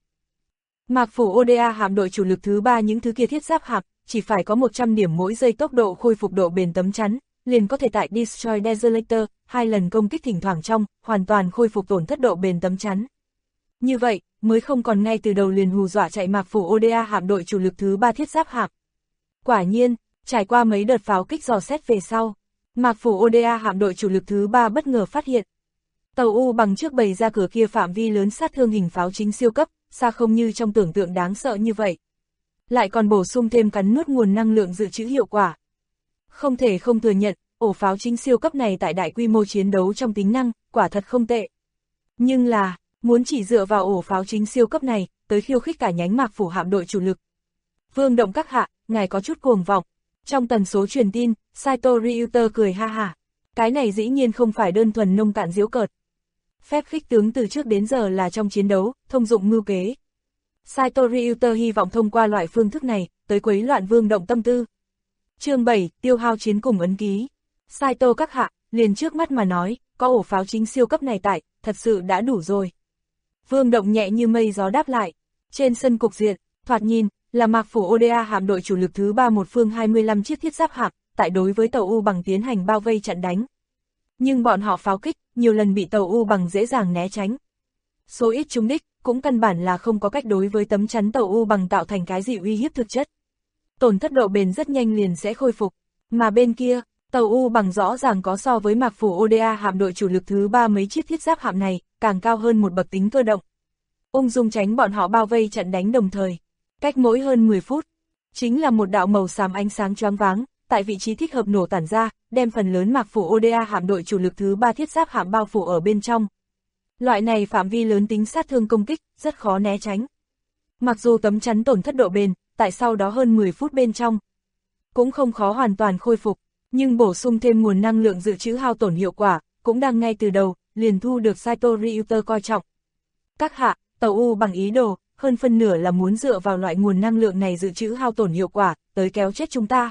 Mạc Phủ ODA hạm đội chủ lực thứ 3 những thứ kia thiết giáp hạm, chỉ phải có 100 điểm mỗi giây tốc độ khôi phục độ bền tấm chắn, liền có thể tại Destroy Desolator, 2 lần công kích thỉnh thoảng trong, hoàn toàn khôi phục tổn thất độ bền tấm chắn. Như vậy, mới không còn ngay từ đầu liền hù dọa chạy Mạc Phủ ODA hạm đội chủ lực thứ 3 thiết giáp hạm. Quả nhiên, trải qua mấy đợt pháo kích dò xét về sau, Mạc Phủ ODA hạm đội chủ lực thứ 3 bất ngờ phát hiện. Tàu U bằng trước bày ra cửa kia phạm vi lớn sát thương hình pháo chính siêu cấp, xa không như trong tưởng tượng đáng sợ như vậy. Lại còn bổ sung thêm cắn nuốt nguồn năng lượng dự trữ hiệu quả. Không thể không thừa nhận, ổ pháo chính siêu cấp này tại đại quy mô chiến đấu trong tính năng, quả thật không tệ. Nhưng là, muốn chỉ dựa vào ổ pháo chính siêu cấp này, tới khiêu khích cả nhánh Mạc Phủ hạm đội chủ lực. Vương Động các hạ, ngài có chút cuồng vọng. Trong tần số truyền tin, Saito Ryuta cười ha ha. Cái này dĩ nhiên không phải đơn thuần nông cạn giễu cợt. Phép khích tướng từ trước đến giờ là trong chiến đấu, thông dụng mưu kế. Saito Ryuta hy vọng thông qua loại phương thức này, tới quấy loạn Vương Động tâm tư. Chương 7, tiêu hao chiến cùng ấn ký. Saito các hạ, liền trước mắt mà nói, có ổ pháo chính siêu cấp này tại, thật sự đã đủ rồi. Vương Động nhẹ như mây gió đáp lại. Trên sân cục diện, thoạt nhìn, là Mạc Phủ ODA hạm đội chủ lực thứ 3 một phương 25 chiếc thiết giáp hạm, tại đối với tàu U bằng tiến hành bao vây chặn đánh. Nhưng bọn họ pháo kích, nhiều lần bị tàu U bằng dễ dàng né tránh. Số ít trúng đích, cũng căn bản là không có cách đối với tấm chắn tàu U bằng tạo thành cái gì uy hiếp thực chất. Tổn thất độ bền rất nhanh liền sẽ khôi phục, mà bên kia, tàu U bằng rõ ràng có so với Mạc Phủ ODA hạm đội chủ lực thứ 3 mấy chiếc thiết giáp hạm này, càng cao hơn một bậc tính cơ động. Ung dung tránh bọn họ bao vây chặn đánh đồng thời. Cách mỗi hơn 10 phút, chính là một đạo màu xám ánh sáng choáng váng, tại vị trí thích hợp nổ tản ra, đem phần lớn Mạc Phủ ODA hạm đội chủ lực thứ 3 thiết giáp hạm bao phủ ở bên trong. Loại này phạm vi lớn tính sát thương công kích, rất khó né tránh. Mặc dù tấm chắn tổn thất độ bền, tại sau đó hơn 10 phút bên trong, cũng không khó hoàn toàn khôi phục, nhưng bổ sung thêm nguồn năng lượng dự trữ hao tổn hiệu quả, cũng đang ngay từ đầu, liền thu được Saito Ryuta coi trọng. Các hạ, tàu U bằng ý đồ, hơn phân nửa là muốn dựa vào loại nguồn năng lượng này dự trữ hao tổn hiệu quả, tới kéo chết chúng ta.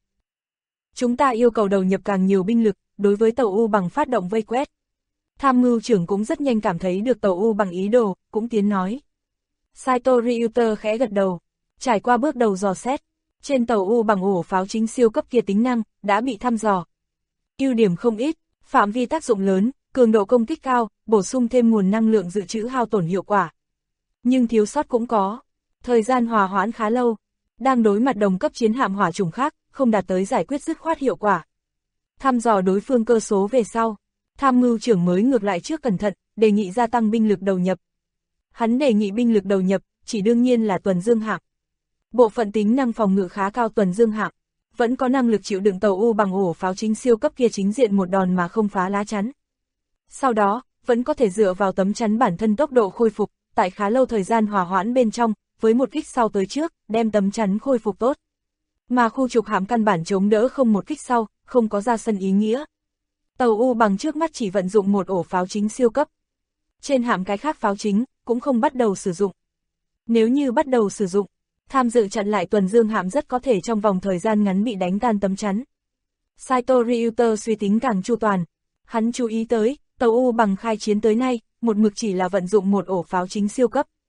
Chúng ta yêu cầu đầu nhập càng nhiều binh lực, đối với tàu U bằng phát động vây quét. Tham mưu trưởng cũng rất nhanh cảm thấy được tàu U bằng ý đồ, cũng tiến nói. Saito Ryuta khẽ gật đầu, trải qua bước đầu dò xét, trên tàu U bằng ổ pháo chính siêu cấp kia tính năng, đã bị thăm dò. Ưu điểm không ít, phạm vi tác dụng lớn, cường độ công kích cao, bổ sung thêm nguồn năng lượng dự trữ hao tổn hiệu quả. Nhưng thiếu sót cũng có, thời gian hòa hoãn khá lâu, đang đối mặt đồng cấp chiến hạm hỏa chủng khác, không đạt tới giải quyết dứt khoát hiệu quả. Thăm dò đối phương cơ số về sau, tham mưu trưởng mới ngược lại trước cẩn thận, đề nghị gia tăng binh lực đầu nhập. Hắn đề nghị binh lực đầu nhập, chỉ đương nhiên là tuần dương hạm. Bộ phận tính năng phòng ngự khá cao tuần dương hạm, vẫn có năng lực chịu đựng tàu U bằng ổ pháo chính siêu cấp kia chính diện một đòn mà không phá lá chắn. Sau đó, vẫn có thể dựa vào tấm chắn bản thân tốc độ khôi phục, tại khá lâu thời gian hòa hoãn bên trong, với một kích sau tới trước, đem tấm chắn khôi phục tốt. Mà khu trục hạm căn bản chống đỡ không một kích sau, không có ra sân ý nghĩa. Tàu U bằng trước mắt chỉ vận dụng một ổ pháo chính siêu cấp. Trên hạm cái khác pháo chính, cũng không bắt đầu sử dụng. Nếu như bắt đầu sử dụng, tham dự chặn lại tuần dương hạm rất có thể trong vòng thời gian ngắn bị đánh tan tấm chắn. Saito Ryuta suy tính càng chu toàn. Hắn chú ý tới, tàu U bằng khai chiến tới nay, một mực chỉ là vận dụng một ổ pháo chính siêu cấp.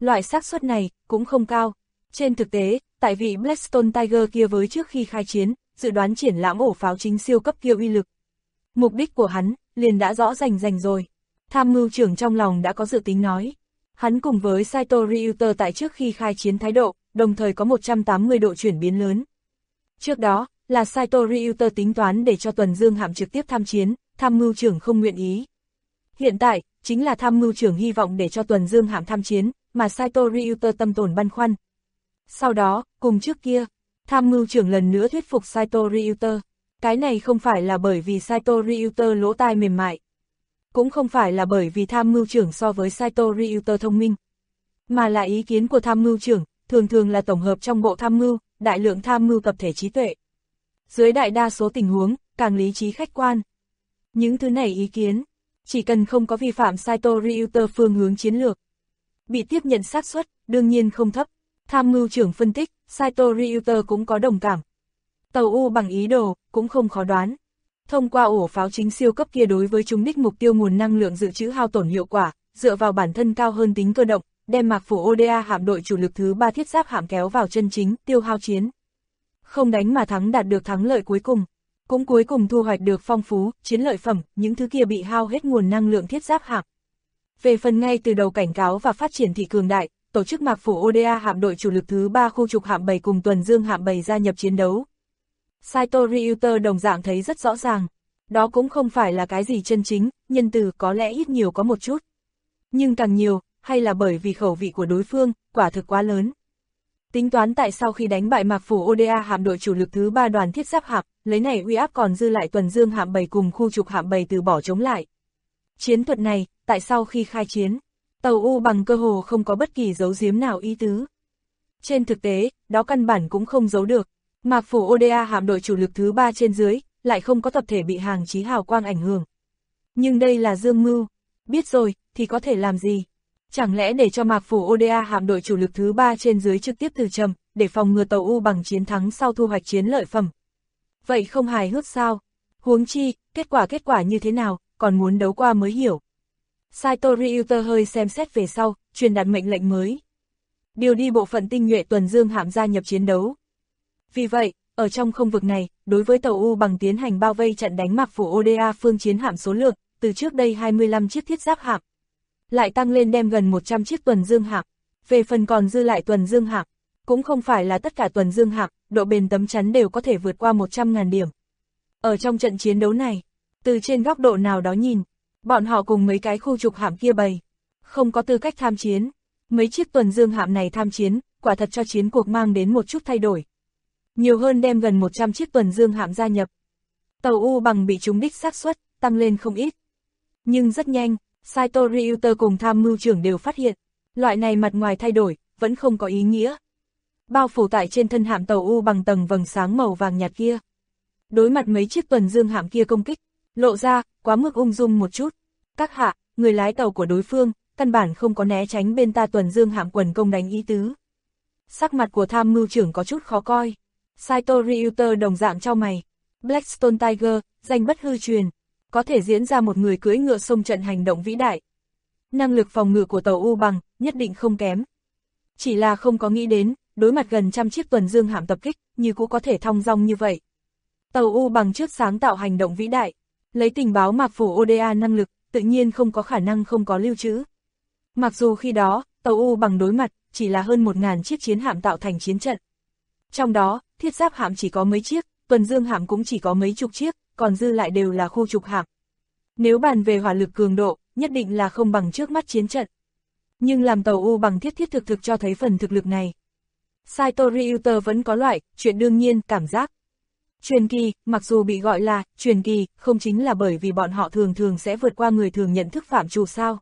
Loại xác suất này cũng không cao. Trên thực tế, tại vị Blackstone Tiger kia với trước khi khai chiến, dự đoán triển lãm ổ pháo chính siêu cấp kia uy lực. Mục đích của hắn liền đã rõ rành rồi. Tham mưu trưởng trong lòng đã có dự tính nói. Hắn cùng với Saito Ryuta tại trước khi khai chiến thái độ, đồng thời có 180 độ chuyển biến lớn. Trước đó, là Saito Ryuta tính toán để cho Tuần Dương hạm trực tiếp tham chiến, tham mưu trưởng không nguyện ý. Hiện tại, chính là tham mưu trưởng hy vọng để cho Tuần Dương hạm tham chiến, mà Saito Ryuta tâm tồn băn khoăn. Sau đó, cùng trước kia, tham mưu trưởng lần nữa thuyết phục Saito Ryuta. Cái này không phải là bởi vì Saito Ryuta lỗ tai mềm mại. Cũng không phải là bởi vì tham mưu trưởng so với Saito Ryuta thông minh. Mà là ý kiến của tham mưu trưởng, thường là tổng hợp trong bộ tham mưu, đại lượng tham mưu tập thể trí tuệ. Dưới đại đa số tình huống, càng lý trí khách quan. Những thứ này ý kiến, chỉ cần không có vi phạm Saito Ryuta phương hướng chiến lược, bị tiếp nhận xác suất, đương nhiên không thấp. Tham mưu trưởng phân tích, Saito Ryuta cũng có đồng cảm. Tàu U bằng ý đồ, cũng không khó đoán. Thông qua ổ pháo chính siêu cấp kia đối với trúng đích mục tiêu nguồn năng lượng dự trữ hao tổn hiệu quả, dựa vào bản thân cao hơn tính cơ động, đem Mạc Phủ Oda hạm đội chủ lực thứ 3 thiết giáp hạm kéo vào chân chính, tiêu hao chiến. Không đánh mà thắng đạt được thắng lợi cuối cùng. Cũng cuối cùng thu hoạch được phong phú, chiến lợi phẩm, những thứ kia bị hao hết nguồn năng lượng thiết giáp hạm. Về phần ngay từ đầu cảnh cáo và phát triển thị cường đại, tổ chức Mạc Phủ Oda hạm đội chủ lực thứ 3 khu trục hạm 7 cùng Tuần Dương hạm 7 gia nhập chiến đấu. Saito Ryuta đồng dạng thấy rất rõ ràng, đó cũng không phải là cái gì chân chính, nhân từ có lẽ ít nhiều có một chút. Nhưng càng nhiều, hay là bởi vì khẩu vị của đối phương, quả thực quá lớn. Tính toán tại sau khi đánh bại Mạc Phủ Oda hạm đội chủ lực thứ 3 đoàn thiết giáp hạm, lấy này uy áp còn dư lại Tuần Dương hạm 7 cùng khu trục hạm 7 từ bỏ chống lại. Chiến thuật này, tại sau khi khai chiến, tàu U bằng cơ hồ không có bất kỳ giấu giếm nào ý tứ. Trên thực tế, đó căn bản cũng không giấu được. Mạc Phủ Oda hạm đội chủ lực thứ 3 trên dưới, lại không có tập thể bị hàng chí hào quang ảnh hưởng. Nhưng đây là dương mưu, biết rồi, thì có thể làm gì? Chẳng lẽ để cho Mạc Phủ Oda hạm đội chủ lực thứ 3 trên dưới trực tiếp từ trầm, để phòng ngừa tàu U bằng chiến thắng sau thu hoạch chiến lợi phẩm? Vậy không hài hước sao? Huống chi, kết quả như thế nào, còn muốn đấu qua mới hiểu. Saito Ryuta hơi xem xét về sau, truyền đạt mệnh lệnh mới. Điều đi bộ phận tinh nhuệ Tuần Dương hạm gia nhập chiến đấu. Vì vậy, ở trong không vực này, đối với tàu U bằng tiến hành bao vây chặn đánh Mạc Phủ Oda phương chiến hạm số lượng, từ trước đây 25 chiếc thiết giáp hạm, lại tăng lên đem gần 100 chiếc Tuần Dương hạm. Về phần còn dư lại Tuần Dương hạm, cũng không phải là tất cả Tuần Dương hạm, độ bền tấm chắn đều có thể vượt qua 100.000 điểm. Ở trong trận chiến đấu này, từ trên góc độ nào đó nhìn, bọn họ cùng mấy cái khu trục hạm kia bầy, không có tư cách tham chiến. Mấy chiếc Tuần Dương hạm này tham chiến, quả thật cho chiến cuộc mang đến một chút thay đổi. Nhiều hơn đem gần 100 chiếc Tuần Dương hạm gia nhập. Tàu U bằng bị trúng đích xác suất tăng lên không ít. Nhưng rất nhanh, Saito Ryuta cùng tham mưu trưởng đều phát hiện, loại này mặt ngoài thay đổi, vẫn không có ý nghĩa. Bao phủ tại trên thân hạm tàu U bằng tầng vầng sáng màu vàng nhạt kia. Đối mặt mấy chiếc Tuần Dương hạm kia công kích, lộ ra, quá mức ung dung một chút. Các hạ, người lái tàu của đối phương, căn bản không có né tránh bên ta Tuần Dương hạm quần công đánh ý tứ. Sắc mặt của tham mưu trưởng có chút khó coi. Saito Ryuta đồng dạng trao mày. Blackstone Tiger, danh bất hư truyền, có thể diễn ra một người cưỡi ngựa xông trận hành động vĩ đại. Năng lực phòng ngự của tàu U bằng, nhất định không kém. Chỉ là không có nghĩ đến, đối mặt gần trăm chiếc Tuần Dương hạm tập kích, như cũng có thể thong dong như vậy. Tàu U bằng trước sáng tạo hành động vĩ đại, lấy tình báo Mạc Phủ Oda năng lực, tự nhiên không có khả năng không có lưu trữ. Mặc dù khi đó, tàu U bằng đối mặt, chỉ là hơn 1000 chiếc chiến hạm tạo thành chiến trận. Trong đó, thiết giáp hạm chỉ có mấy chiếc, Tuần Dương hạm cũng chỉ có mấy chục chiếc, còn dư lại đều là khu trục hạm. Nếu bàn về hỏa lực cường độ, nhất định là không bằng trước mắt chiến trận. Nhưng làm tàu U bằng thiết thực cho thấy phần thực lực này. Saito Ryuta vẫn có loại, chuyện đương nhiên, cảm giác. Truyền kỳ, mặc dù bị gọi là truyền kỳ, không chính là bởi vì bọn họ thường sẽ vượt qua người thường nhận thức phạm trù sao.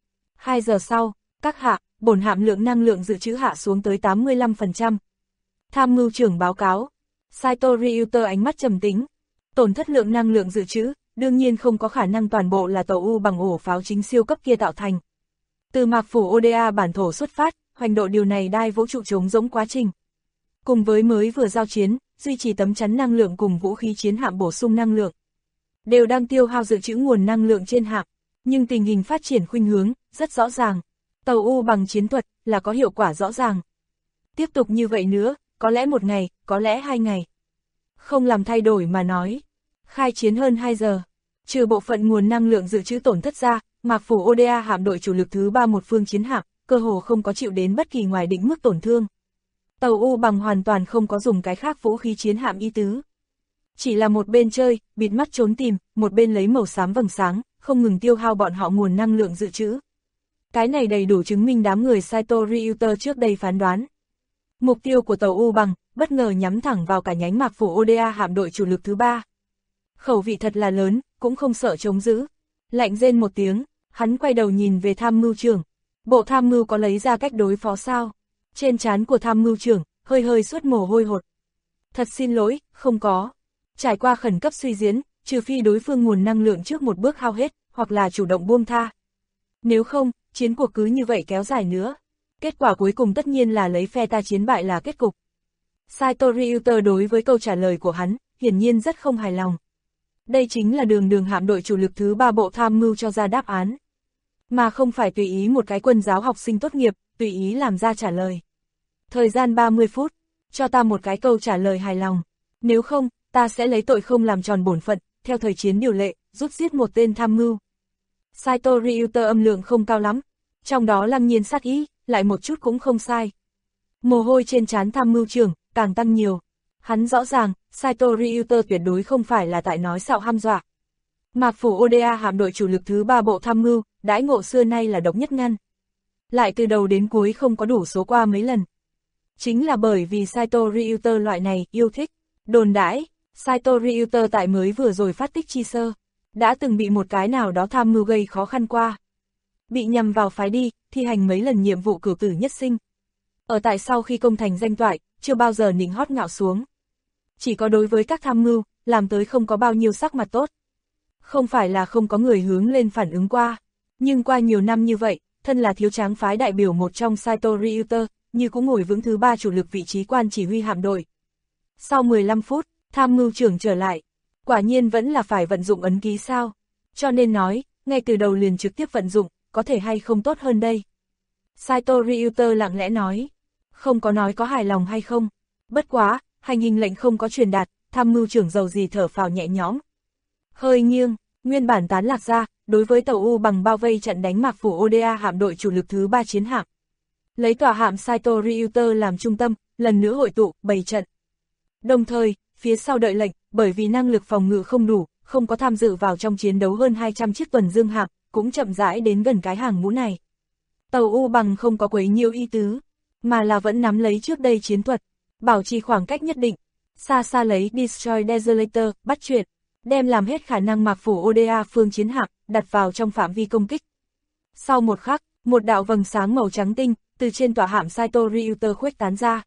2 giờ sau, các hạ, bổn hạm lượng năng lượng dự trữ hạ xuống tới 85%. Tham mưu trưởng báo cáo. Saito Ryuta ánh mắt trầm tính. Tổn thất lượng năng lượng dự trữ, đương nhiên không có khả năng toàn bộ là tàu U bằng ổ pháo chính siêu cấp kia tạo thành. Từ Mạc Phủ Oda bản thổ xuất phát, hoành độ điều này đai vũ trụ trống rỗng quá trình. Cùng với mới vừa giao chiến, duy trì tấm chắn năng lượng cùng vũ khí chiến hạm bổ sung năng lượng, đều đang tiêu hao dự trữ nguồn năng lượng trên hạm. Nhưng tình hình phát triển khuynh hướng, rất rõ ràng. Tàu U bằng chiến thuật là có hiệu quả rõ ràng. Tiếp tục như vậy nữa, có lẽ 1 ngày, có lẽ 2 ngày. Không làm thay đổi mà nói. Khai chiến hơn 2 giờ. Trừ bộ phận nguồn năng lượng dự trữ tổn thất ra, Mạc Phủ Oda hạm đội chủ lực thứ 3 một phương chiến hạm, cơ hồ không có chịu đến bất kỳ ngoài định mức tổn thương. Tàu U bằng hoàn toàn không có dùng cái khác vũ khí chiến hạm ý tứ. Chỉ là một bên chơi, bịt mắt trốn tìm, một bên lấy màu xám vầng sáng, không ngừng tiêu hao bọn họ nguồn năng lượng dự trữ. Cái này đầy đủ chứng minh đám người Saito Ryuter trước đây phán đoán. Mục tiêu của tàu U bằng, bất ngờ nhắm thẳng vào cả nhánh Mạc Phủ Oda hạm đội chủ lực thứ 3. Khẩu vị thật là lớn, cũng không sợ chống giữ. Lạnh rên một tiếng, hắn quay đầu nhìn về tham mưu trưởng. Bộ tham mưu có lấy ra cách đối phó sao? Trên trán của tham mưu trưởng, hơi hơi xuất mồ hôi hột. Thật xin lỗi, không có. Trải qua khẩn cấp suy diễn, trừ phi đối phương nguồn năng lượng trước một bước hao hết, hoặc là chủ động buông tha. Nếu không, chiến cuộc cứ như vậy kéo dài nữa. Kết quả cuối cùng tất nhiên là lấy phe ta chiến bại là kết cục. Saito Ryuter đối với câu trả lời của hắn, hiển nhiên rất không hài lòng. Đây chính là đường hạm đội chủ lực thứ 3 bộ tham mưu cho ra đáp án. Mà không phải tùy ý một cái quân giáo học sinh tốt nghiệp, tùy ý làm ra trả lời. Thời gian 30 phút, cho ta một cái câu trả lời hài lòng. Nếu không, ta sẽ lấy tội không làm tròn bổn phận, theo thời chiến điều lệ, rút giết một tên tham mưu. Saito Ryuter âm lượng không cao lắm, trong đó lăng nhiên sát ý, lại một chút cũng không sai. Mồ hôi trên trán tham mưu trưởng, càng tăng nhiều. Hắn rõ ràng, Saito Ryuter tuyệt đối không phải là tại nói xạo ham dọa. Mạc Phủ Oda hạm đội chủ lực thứ 3 bộ tham mưu, đãi ngộ xưa nay là độc nhất ngăn. Lại từ đầu đến cuối không có đủ số qua mấy lần. Chính là bởi vì Saito Ryuter loại này yêu thích, đồn đãi, Saito Ryuter tại mới vừa rồi phát tích chi sơ, đã từng bị một cái nào đó tham mưu gây khó khăn qua. Bị nhằm vào phái đi, thi hành mấy lần nhiệm vụ cửu tử nhất sinh. Ở tại sau khi công thành danh toại, chưa bao giờ nịnh hót ngạo xuống. Chỉ có đối với các tham mưu, làm tới không có bao nhiêu sắc mặt tốt. Không phải là không có người hướng lên phản ứng qua, nhưng qua nhiều năm như vậy, thân là thiếu tráng phái đại biểu một trong Saito Ryuter, như cũng ngồi vững thứ 3 chủ lực vị trí quan chỉ huy hạm đội. Sau 15 phút, tham mưu trưởng trở lại, quả nhiên vẫn là phải vận dụng ấn ký sao, cho nên nói, ngay từ đầu liền trực tiếp vận dụng, có thể hay không tốt hơn đây. Saito Ryuter lặng lẽ nói, không có nói có hài lòng hay không, bất quá, hành hình lệnh không có truyền đạt, tham mưu trưởng dầu gì thở phào nhẹ nhõm. Hơi nghiêng, nguyên bản tán lạc ra, đối với tàu U bằng bao vây trận đánh Mạc Phủ Oda hạm đội chủ lực thứ 3 chiến hạm. Lấy tòa hạm Saito Ryuter làm trung tâm, lần nữa hội tụ, bày trận. Đồng thời, phía sau đợi lệnh, bởi vì năng lực phòng ngự không đủ, không có tham dự vào trong chiến đấu hơn 200 chiếc tuần dương hạm, cũng chậm rãi đến gần cái hàng ngũ này. Tàu U bằng không có quấy nhiễu ý tứ, mà là vẫn nắm lấy trước đây chiến thuật, bảo trì khoảng cách nhất định, xa xa lấy Destroy Desolator, bắt chuyện, đem làm hết khả năng Mạc Phủ Oda phương chiến hạm, đặt vào trong phạm vi công kích. Sau một khắc, một đạo vầng sáng màu trắng tinh, từ trên tòa hạm Saito Ryuter khuếch tán ra.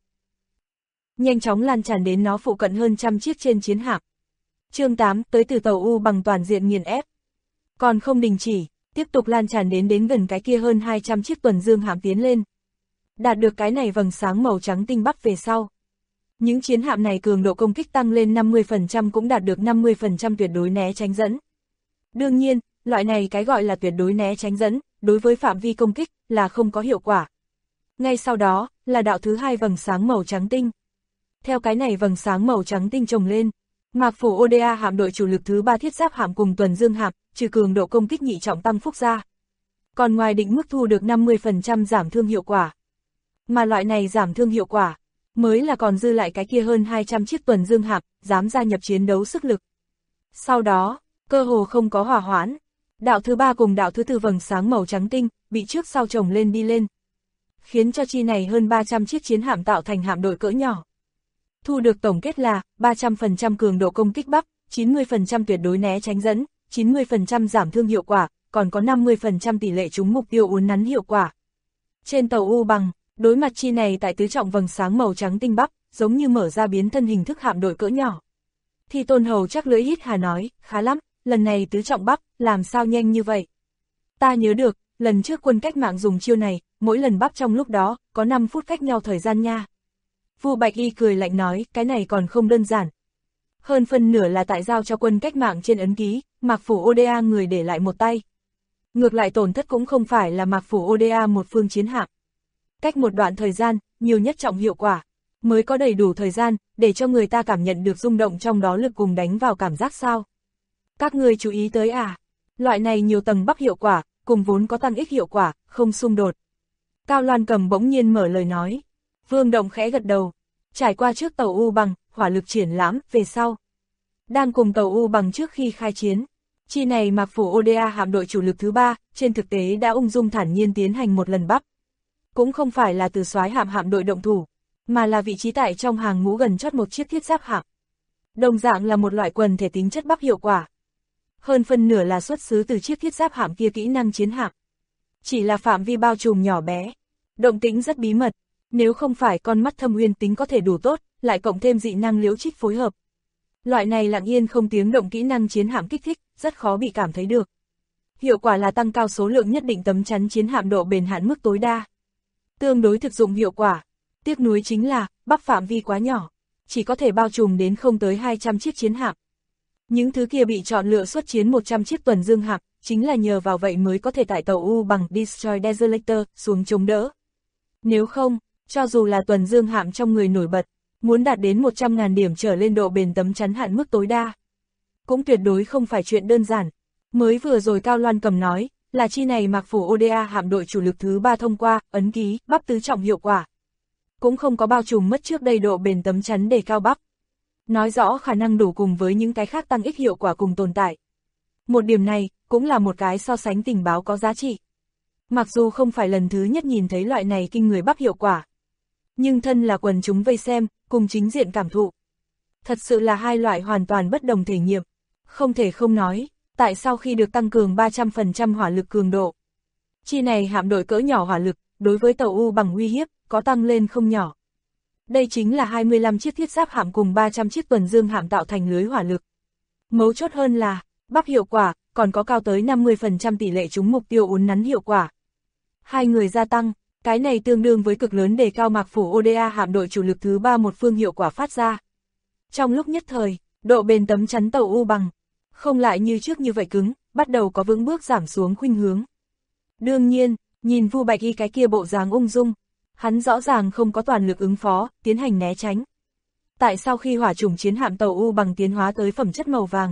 Nhanh chóng lan tràn đến nó phụ cận hơn trăm chiếc trên chiến hạm. Chương 8 tới từ tàu U bằng toàn diện nghiền ép. Còn không đình chỉ, tiếp tục lan tràn đến gần cái kia hơn 200 chiếc tuần dương hạm tiến lên. Đạt được cái này vầng sáng màu trắng tinh bắc về sau. Những chiến hạm này cường độ công kích tăng lên 50% cũng đạt được 50% tuyệt đối né tránh dẫn. Đương nhiên, loại này cái gọi là tuyệt đối né tránh dẫn, đối với phạm vi công kích, là không có hiệu quả. Ngay sau đó, là đạo thứ 2 vầng sáng màu trắng tinh. Theo cái này vầng sáng màu trắng tinh chồng lên, Mạc Phủ Oda hạm đội chủ lực thứ 3 thiết giáp hạm cùng tuần dương hạm, trừ cường độ công kích nhị trọng tăng phúc ra. Còn ngoài định mức thu được 50% giảm thương hiệu quả. Mà loại này giảm thương hiệu quả, mới là còn dư lại cái kia hơn 200 chiếc tuần dương hạm, dám gia nhập chiến đấu sức lực. Sau đó, cơ hồ không có hỏa hoãn. Đạo thứ 3 cùng đạo thứ 4 vầng sáng màu trắng tinh, bị trước sau chồng lên đi lên. Khiến cho chi này hơn 300 chiếc chiến hạm tạo thành hạm đội cỡ nhỏ. Thu được tổng kết là 300% cường độ công kích bắp, 90% tuyệt đối né tránh dẫn, 90% giảm thương hiệu quả, còn có 50% tỷ lệ trúng mục tiêu uốn nắn hiệu quả. Trên tàu U bằng, đối mặt chi này tại tứ trọng vầng sáng màu trắng tinh bắp, giống như mở ra biến thân hình thức hạm đội cỡ nhỏ. Thì Tôn Hầu chắc lưỡi hít hà nói, khá lắm, lần này tứ trọng bắp, làm sao nhanh như vậy? Ta nhớ được, lần trước quân cách mạng dùng chiêu này, mỗi lần bắp trong lúc đó, có 5 phút cách nhau thời gian nha. Vu Bạch Y cười lạnh nói, cái này còn không đơn giản. Hơn phân nửa là tại giao cho quân cách mạng trên ấn ký, Mạc Phủ Oda người để lại một tay. Ngược lại tổn thất cũng không phải là Mạc Phủ Oda một phương chiến hạm. Cách một đoạn thời gian, nhiều nhất trọng hiệu quả, mới có đầy đủ thời gian, để cho người ta cảm nhận được rung động trong đó lực cùng đánh vào cảm giác sao. Các ngươi chú ý tới à? Loại này nhiều tầng bắp hiệu quả, cùng vốn có tăng ích hiệu quả, không xung đột. Cao Loan Cầm bỗng nhiên mở lời nói. Vương Động khẽ gật đầu. Trải qua trước tàu U Bằng, hỏa lực triển lãm, về sau. Đang cùng tàu U Bằng trước khi khai chiến. Chi này Mạc Phủ Oda hạm đội chủ lực thứ 3, trên thực tế đã ung dung thản nhiên tiến hành một lần bắp. Cũng không phải là từ soái hạm đội động thủ, mà là vị trí tại trong hàng ngũ gần chót một chiếc thiết giáp hạm. Đồng dạng là một loại quần thể tính chất bắp hiệu quả. Hơn phân nửa là xuất xứ từ chiếc thiết giáp hạm kia kỹ năng chiến hạm. Chỉ là phạm vi bao trùm nhỏ bé, động tĩnh rất bí mật, nếu không phải con mắt Thâm Uyên tính có thể đủ tốt, lại cộng thêm dị năng Liễu Trích phối hợp. Loại này lặng yên không tiếng động kỹ năng chiến hạm kích thích, rất khó bị cảm thấy được. Hiệu quả là tăng cao số lượng nhất định tấm chắn chiến hạm độ bền hạn mức tối đa. Tương đối thực dụng hiệu quả. Tiếc nuối chính là, bắp phạm vi quá nhỏ, chỉ có thể bao trùm đến không tới 200 chiếc chiến hạm. Những thứ kia bị chọn lựa xuất chiến 100 chiếc tuần dương hạm, chính là nhờ vào vậy mới có thể tải tàu U Bằng Destroy Desolator xuống chống đỡ. Nếu không, cho dù là tuần dương hạm trong người nổi bật, muốn đạt đến 100.000 điểm trở lên độ bền tấm chắn hạn mức tối đa, cũng tuyệt đối không phải chuyện đơn giản. Mới vừa rồi Cao Loan Cầm nói, là chi này Mạc Phủ Oda hạm đội chủ lực thứ 3 thông qua, ấn ký, bắp tứ trọng hiệu quả. Cũng không có bao trùm mất trước đây độ bền tấm chắn để cao bắp. Nói rõ khả năng đủ cùng với những cái khác tăng ích hiệu quả cùng tồn tại. Một điểm này, cũng là một cái so sánh tình báo có giá trị. Mặc dù không phải lần thứ nhất nhìn thấy loại này kinh người bắp hiệu quả, nhưng thân là quần chúng vây xem, cùng chính diện cảm thụ. Thật sự là hai loại hoàn toàn bất đồng thể nghiệm. Không thể không nói, tại sao khi được tăng cường 300% hỏa lực cường độ, chi này hạm đội cỡ nhỏ hỏa lực, đối với tàu U Bằng uy hiếp, có tăng lên không nhỏ. Đây chính là 25 chiếc thiết giáp hạm cùng 300 chiếc tuần dương hạm tạo thành lưới hỏa lực. Mấu chốt hơn là, bắp hiệu quả, còn có cao tới 50% tỷ lệ trúng mục tiêu uốn nắn hiệu quả. Hai người gia tăng, cái này tương đương với cực lớn đề cao Mạc Phủ Oda hạm đội chủ lực thứ 3 một phương hiệu quả phát ra. Trong lúc nhất thời, độ bền tấm chắn tàu U Bằng, không lại như trước như vậy cứng, bắt đầu có vững bước giảm xuống khuynh hướng. Đương nhiên, nhìn Vu Bạch Y cái kia bộ dáng ung dung, hắn rõ ràng không có toàn lực ứng phó, tiến hành né tránh. Tại sao khi hỏa chủng chiến hạm tàu U Bằng tiến hóa tới phẩm chất màu vàng,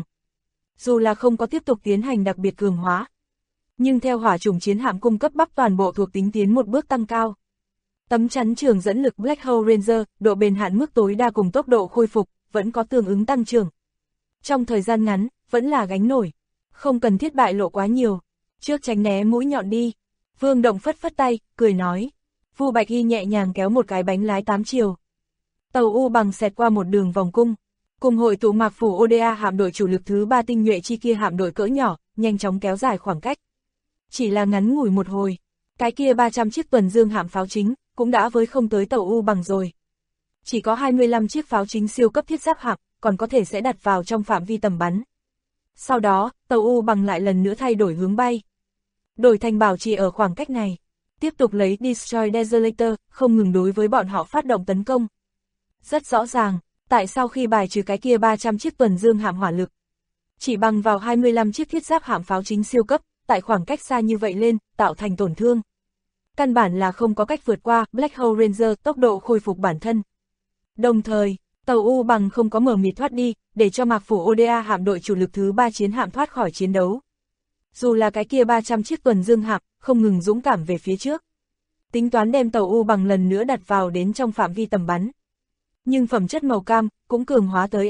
dù là không có tiếp tục tiến hành đặc biệt cường hóa, nhưng theo hỏa chủng chiến hạm cung cấp bắp toàn bộ thuộc tính tiến một bước tăng cao. Tấm chắn trường dẫn lực Black Hole Ranger, độ bền hạn mức tối đa cùng tốc độ khôi phục, vẫn có tương ứng tăng trưởng. Trong thời gian ngắn, vẫn là gánh nổi, không cần thiết bại lộ quá nhiều, trước tránh né mũi nhọn đi. Vương Động phất phất tay, cười nói. Vu Bạch Y nhẹ nhàng kéo một cái bánh lái 8 chiều. Tàu U Bằng xẹt qua một đường vòng cung, cùng hội tụ Mạc Phủ Oda hạm đội chủ lực thứ 3 tinh nhuệ chi kia hạm đội cỡ nhỏ, nhanh chóng kéo dài khoảng cách. Chỉ là ngắn ngủi một hồi, cái kia 300 chiếc tuần dương hạm pháo chính, cũng đã với không tới tàu U Bằng rồi. Chỉ có 25 chiếc pháo chính siêu cấp thiết giáp hạm, còn có thể sẽ đặt vào trong phạm vi tầm bắn. Sau đó, tàu U Bằng lại lần nữa thay đổi hướng bay. Đổi thành bảo trì ở khoảng cách này, tiếp tục lấy Destroy Desolator, không ngừng đối với bọn họ phát động tấn công. Rất rõ ràng, tại sao khi bài trừ cái kia 300 chiếc tuần dương hạm hỏa lực, chỉ bằng vào 25 chiếc thiết giáp hạm pháo chính siêu cấp, tại khoảng cách xa như vậy lên, tạo thành tổn thương. Căn bản là không có cách vượt qua Black Hole Ranger tốc độ khôi phục bản thân. Đồng thời, tàu U Bằng không có mở mịt thoát đi, để cho Mạc Phủ Oda hạm đội chủ lực thứ 3 chiến hạm thoát khỏi chiến đấu. Dù là cái kia 300 chiếc tuần dương hạm, không ngừng dũng cảm về phía trước. Tính toán đem tàu U Bằng lần nữa đặt vào đến trong phạm vi tầm bắn. Nhưng phẩm chất màu cam, cũng cường hóa tới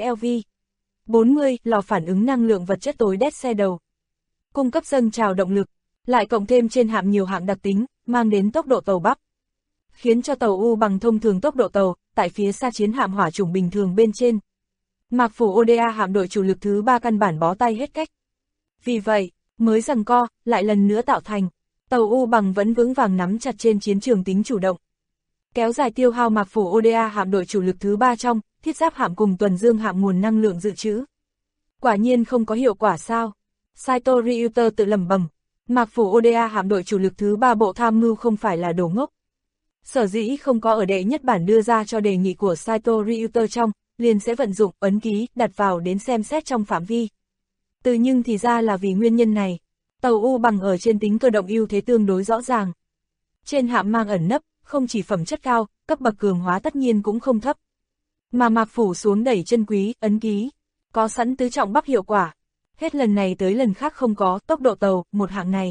LV40, lò phản ứng năng lượng vật chất tối đét xe đầu. Cung cấp dâng trào động lực, lại cộng thêm trên hạm nhiều hạng đặc tính, mang đến tốc độ tàu bắp. Khiến cho tàu U Bằng thông thường tốc độ tàu, tại phía xa chiến hạm hỏa chủng bình thường bên trên. Mạc Phủ Oda hạm đội chủ lực thứ 3 căn bản bó tay hết cách. Vì vậy, mới giằng co, lại lần nữa tạo thành, tàu U Bằng vẫn vững vàng nắm chặt trên chiến trường tính chủ động. Kéo dài tiêu hao Mạc Phủ Oda hạm đội chủ lực thứ 3 trong, thiết giáp hạm cùng tuần dương hạm nguồn năng lượng dự trữ. Quả nhiên không có hiệu quả sao? Saito Ryuta tự lẩm bẩm, Mạc Phủ Oda hạm đội chủ lực thứ 3 bộ tham mưu không phải là đồ ngốc. Sở dĩ không có ở đệ nhất bản đưa ra cho đề nghị của Saito Ryuta trong, liền sẽ vận dụng ấn ký, đặt vào đến xem xét trong phạm vi. Từ nhưng thì ra là vì nguyên nhân này, Tàu U bằng ở trên tính cơ động ưu thế tương đối rõ ràng. Trên hạm mang ẩn nấp, không chỉ phẩm chất cao, cấp bậc cường hóa tất nhiên cũng không thấp. Mà Mạc Phủ xuống đẩy chân quý, ấn ký, có sẵn tứ trọng bắp hiệu quả. Hết lần này tới lần khác không có tốc độ tàu, một hạng này.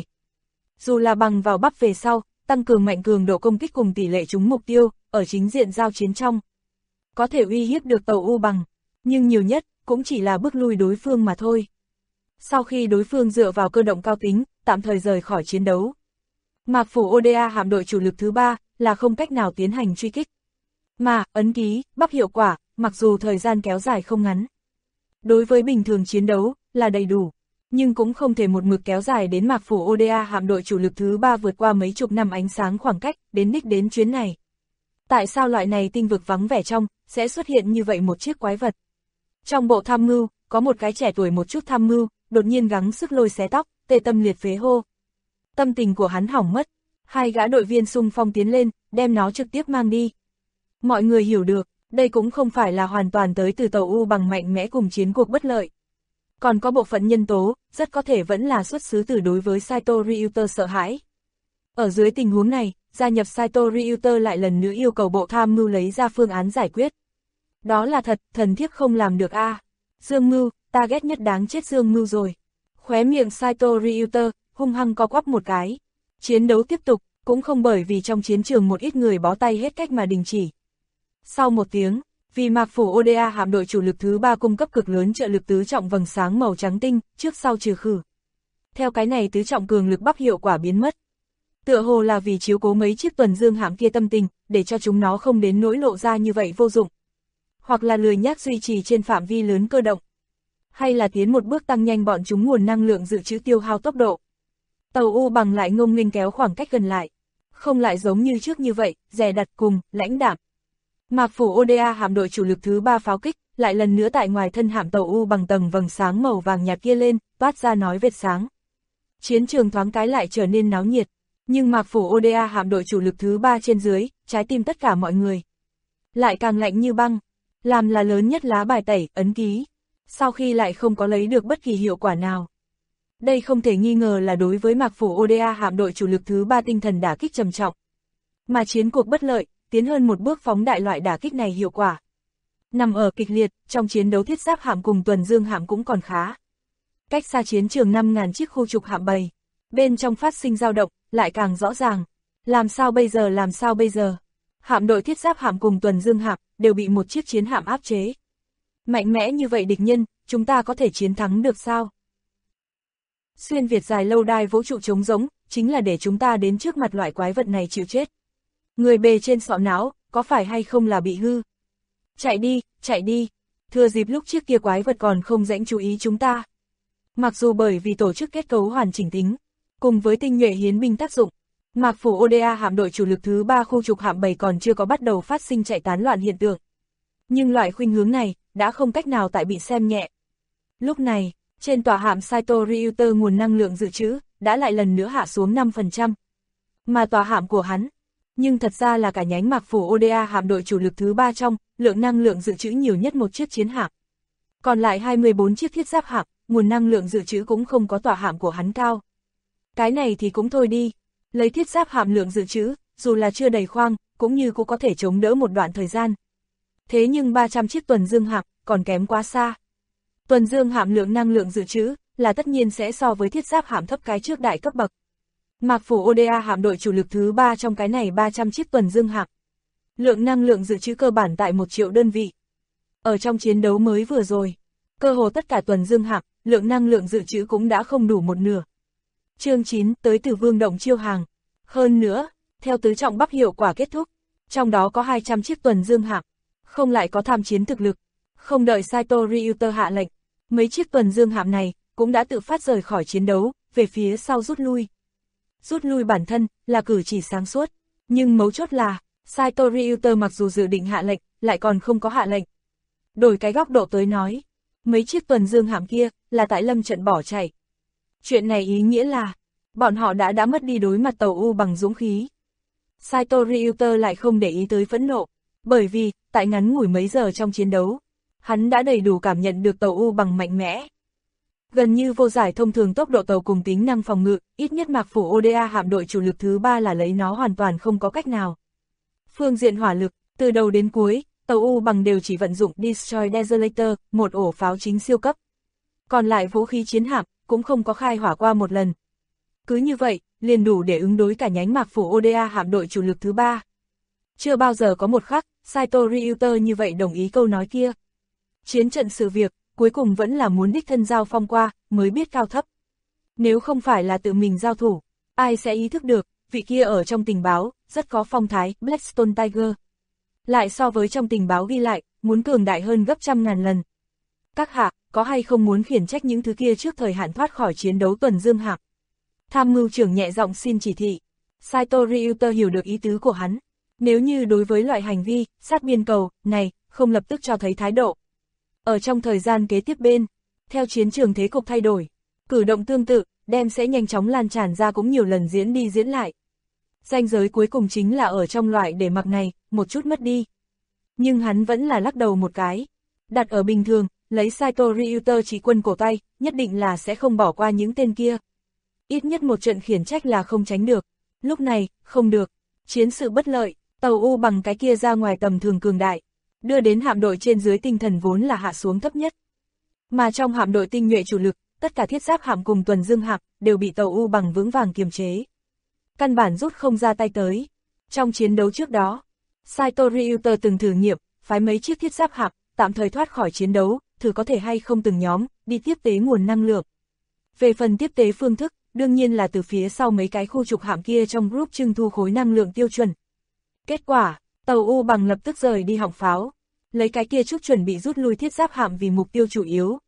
Dù là bằng vào bắp về sau, tăng cường mạnh cường độ công kích cùng tỷ lệ trúng mục tiêu, ở chính diện giao chiến trong. Có thể uy hiếp được tàu U bằng, nhưng nhiều nhất, cũng chỉ là bước lui đối phương mà thôi. Sau khi đối phương dựa vào cơ động cao tính, tạm thời rời khỏi chiến đấu. Mạc Phủ ODA hạm đội chủ lực thứ 3, là không cách nào tiến hành truy kích. Mà, ấn ký, bắp hiệu quả, mặc dù thời gian kéo dài không ngắn. Đối với bình thường chiến đấu, là đầy đủ. Nhưng cũng không thể một mực kéo dài đến Mạc Phủ ODA hạm đội chủ lực thứ 3 vượt qua mấy chục năm ánh sáng khoảng cách, đến đích đến chuyến này. Tại sao loại này tinh vực vắng vẻ trong, sẽ xuất hiện như vậy một chiếc quái vật? Trong bộ tham mưu, có một cái trẻ tuổi một chút tham mưu, đột nhiên gắng sức lôi xé tóc, tê tâm liệt phế hô. Tâm tình của hắn hỏng mất, hai gã đội viên xung phong tiến lên, đem nó trực tiếp mang đi. Mọi người hiểu được, đây cũng không phải là hoàn toàn tới từ tàu U bằng mạnh mẽ cùng chiến cuộc bất lợi. Còn có bộ phận nhân tố, rất có thể vẫn là xuất xứ từ đối với Saito Ryuta sợ hãi. Ở dưới tình huống này, gia nhập Saito Ryuta lại lần nữa yêu cầu bộ tham mưu lấy ra phương án giải quyết. Đó là thật, thần thiếp không làm được a. Dương Mưu, ta ghét nhất đáng chết Dương Mưu rồi. Khóe miệng Saito Ryuta hung hăng co quắp một cái. Chiến đấu tiếp tục, cũng không bởi vì trong chiến trường một ít người bó tay hết cách mà đình chỉ. Sau một tiếng, vì Mạc Phủ ODA hạm đội chủ lực thứ 3 cung cấp cực lớn trợ lực tứ trọng vầng sáng màu trắng tinh, trước sau trừ khử. Theo cái này tứ trọng cường lực bắp hiệu quả biến mất. Tựa hồ là vì chiếu cố mấy chiếc tuần dương hạm kia tâm tình, để cho chúng nó không đến nỗi lộ ra như vậy vô dụng. Hoặc là lười nhác duy trì trên phạm vi lớn cơ động. Hay là tiến một bước tăng nhanh bọn chúng nguồn năng lượng dự trữ tiêu hao tốc độ. Tàu U bằng lại ngông nghênh kéo khoảng cách gần lại. Không lại giống như trước như vậy, dè đặt cùng, lãnh đạm. Mạc Phủ ODA hạm đội chủ lực thứ 3 pháo kích, lại lần nữa tại ngoài thân hạm tàu U bằng tầng vầng sáng màu vàng nhạt kia lên, toát ra nói vệt sáng. Chiến trường thoáng cái lại trở nên náo nhiệt, nhưng Mạc Phủ ODA hạm đội chủ lực thứ 3 trên dưới, trái tim tất cả mọi người. Lại càng lạnh như băng, làm là lớn nhất lá bài tẩy, ấn ký. Sau khi lại không có lấy được bất kỳ hiệu quả nào. Đây không thể nghi ngờ là đối với Mạc Phủ ODA hạm đội chủ lực thứ 3 tinh thần đả kích trầm trọng. Mà chiến cuộc bất lợi, tiến hơn một bước phóng đại loại đả kích này hiệu quả. Nằm ở kịch liệt, trong chiến đấu thiết giáp hạm cùng tuần dương hạm cũng còn khá. Cách xa chiến trường 5.000 chiếc khu trục hạm bầy, bên trong phát sinh dao động, lại càng rõ ràng. Làm sao bây giờ? Hạm đội thiết giáp hạm cùng tuần dương hạm, đều bị một chiếc chiến hạm áp chế. Mạnh mẽ như vậy địch nhân, chúng ta có thể chiến thắng được sao? Xuyên Việt dài lâu đài vũ trụ trống rỗng, chính là để chúng ta đến trước mặt loại quái vật này chịu chết. Người bề trên sọ não, có phải hay không là bị hư? Chạy đi, thừa dịp lúc chiếc kia quái vật còn không rãnh chú ý chúng ta. Mặc dù bởi vì tổ chức kết cấu hoàn chỉnh tính, cùng với tinh nhuệ hiến binh tác dụng, Mạc Phủ ODA hạm đội chủ lực thứ 3 khu trục hạm bầy còn chưa có bắt đầu phát sinh chạy tán loạn hiện tượng. Nhưng loại khuynh hướng này, đã không cách nào tại bị xem nhẹ. Lúc này, trên tòa hạm Saito Ryuta nguồn năng lượng dự trữ, đã lại lần nữa hạ xuống 5%. Mà tòa hạm của hắn, nhưng thật ra là cả nhánh Mạc Phủ ODA hạm đội chủ lực thứ 3 trong, lượng năng lượng dự trữ nhiều nhất một chiếc chiến hạm. Còn lại 24 chiếc thiết giáp hạm, nguồn năng lượng dự trữ cũng không có tòa hạm của hắn cao. Cái này thì cũng thôi đi, lấy thiết giáp hạm lượng dự trữ, dù là chưa đầy khoang, cũng như cũng có thể chống đỡ một đoạn thời gian. Thế nhưng 300 chiếc tuần dương hạm, còn kém quá xa. Tuần dương hạm lượng năng lượng dự trữ, là tất nhiên sẽ so với thiết giáp hạm thấp cái trước đại cấp bậc. Mạc Phủ ODA hạm đội chủ lực thứ 3 trong cái này 300 chiếc tuần dương hạm. Lượng năng lượng dự trữ cơ bản tại 1 triệu đơn vị. Ở trong chiến đấu mới vừa rồi, cơ hồ tất cả tuần dương hạm, lượng năng lượng dự trữ cũng đã không đủ một nửa. Chương 9 tới từ Vương Động chiêu hàng. Hơn nữa, theo tứ trọng bắp hiệu quả kết thúc, trong đó có 200 chiếc tuần dương hạm, không lại có tham chiến thực lực. Không đợi Saito Ryuta hạ lệnh, mấy chiếc tuần dương hạm này cũng đã tự phát rời khỏi chiến đấu, về phía sau rút lui. Rút lui bản thân là cử chỉ sáng suốt, nhưng mấu chốt là Saito Ryuta mặc dù dự định hạ lệnh, lại còn không có hạ lệnh. Đổi cái góc độ tới nói, mấy chiếc tuần dương hạm kia là tại lâm trận bỏ chạy. Chuyện này ý nghĩa là bọn họ đã mất đi đối mặt tàu U bằng dũng khí. Saito Ryuta lại không để ý tới phẫn nộ, bởi vì tại ngắn ngủi mấy giờ trong chiến đấu, hắn đã đầy đủ cảm nhận được tàu U bằng mạnh mẽ. Gần như vô giải thông thường tốc độ tàu cùng tính năng phòng ngự, ít nhất Mạc Phủ Oda hạm đội chủ lực thứ 3 là lấy nó hoàn toàn không có cách nào. Phương diện hỏa lực, từ đầu đến cuối, tàu U bằng đều chỉ vận dụng Destroy Desolator, một ổ pháo chính siêu cấp. Còn lại vũ khí chiến hạm, cũng không có khai hỏa qua một lần. Cứ như vậy, liền đủ để ứng đối cả nhánh Mạc Phủ Oda hạm đội chủ lực thứ 3. Chưa bao giờ có một khắc, Saito Ryuter như vậy đồng ý câu nói kia. Chiến trận sự việc, cuối cùng vẫn là muốn đích thân giao phong qua, mới biết cao thấp. Nếu không phải là tự mình giao thủ, ai sẽ ý thức được, vị kia ở trong tình báo, rất có phong thái, Blackstone Tiger. Lại so với trong tình báo ghi lại, muốn cường đại hơn gấp trăm ngàn lần. Các hạ, có hay không muốn khiển trách những thứ kia trước thời hạn thoát khỏi chiến đấu tuần dương hạm? Tham mưu trưởng nhẹ giọng xin chỉ thị. Saito Ryuter hiểu được ý tứ của hắn. Nếu như đối với loại hành vi, sát biên cầu, này, không lập tức cho thấy thái độ. Ở trong thời gian kế tiếp bên, theo chiến trường thế cục thay đổi, cử động tương tự, đem sẽ nhanh chóng lan tràn ra cũng nhiều lần diễn đi diễn lại. Ranh giới cuối cùng chính là ở trong loại để mặc này, một chút mất đi. Nhưng hắn vẫn là lắc đầu một cái. Đặt ở bình thường, lấy Saito Ryuter chỉ quân cổ tay, nhất định là sẽ không bỏ qua những tên kia. Ít nhất một trận khiển trách là không tránh được. Lúc này, không được. Chiến sự bất lợi, tàu U bằng cái kia ra ngoài tầm thường cường đại, đưa đến hạm đội trên dưới tinh thần vốn là hạ xuống thấp nhất. Mà trong hạm đội tinh nhuệ chủ lực, tất cả thiết giáp hạm cùng tuần dương hạm đều bị tàu U bằng vững vàng kiềm chế. Căn bản rút không ra tay tới. Trong chiến đấu trước đó, Saito Ryuter từng thử nghiệm, phái mấy chiếc thiết giáp hạm, tạm thời thoát khỏi chiến đấu, thử có thể hay không từng nhóm, đi tiếp tế nguồn năng lượng. Về phần tiếp tế phương thức, đương nhiên là từ phía sau mấy cái khu trục hạm kia trong group trưng thu khối năng lượng tiêu chuẩn. Kết quả, tàu U bằng lập tức rời đi họng pháo, lấy cái kia chút chuẩn bị rút lui thiết giáp hạm vì mục tiêu chủ yếu.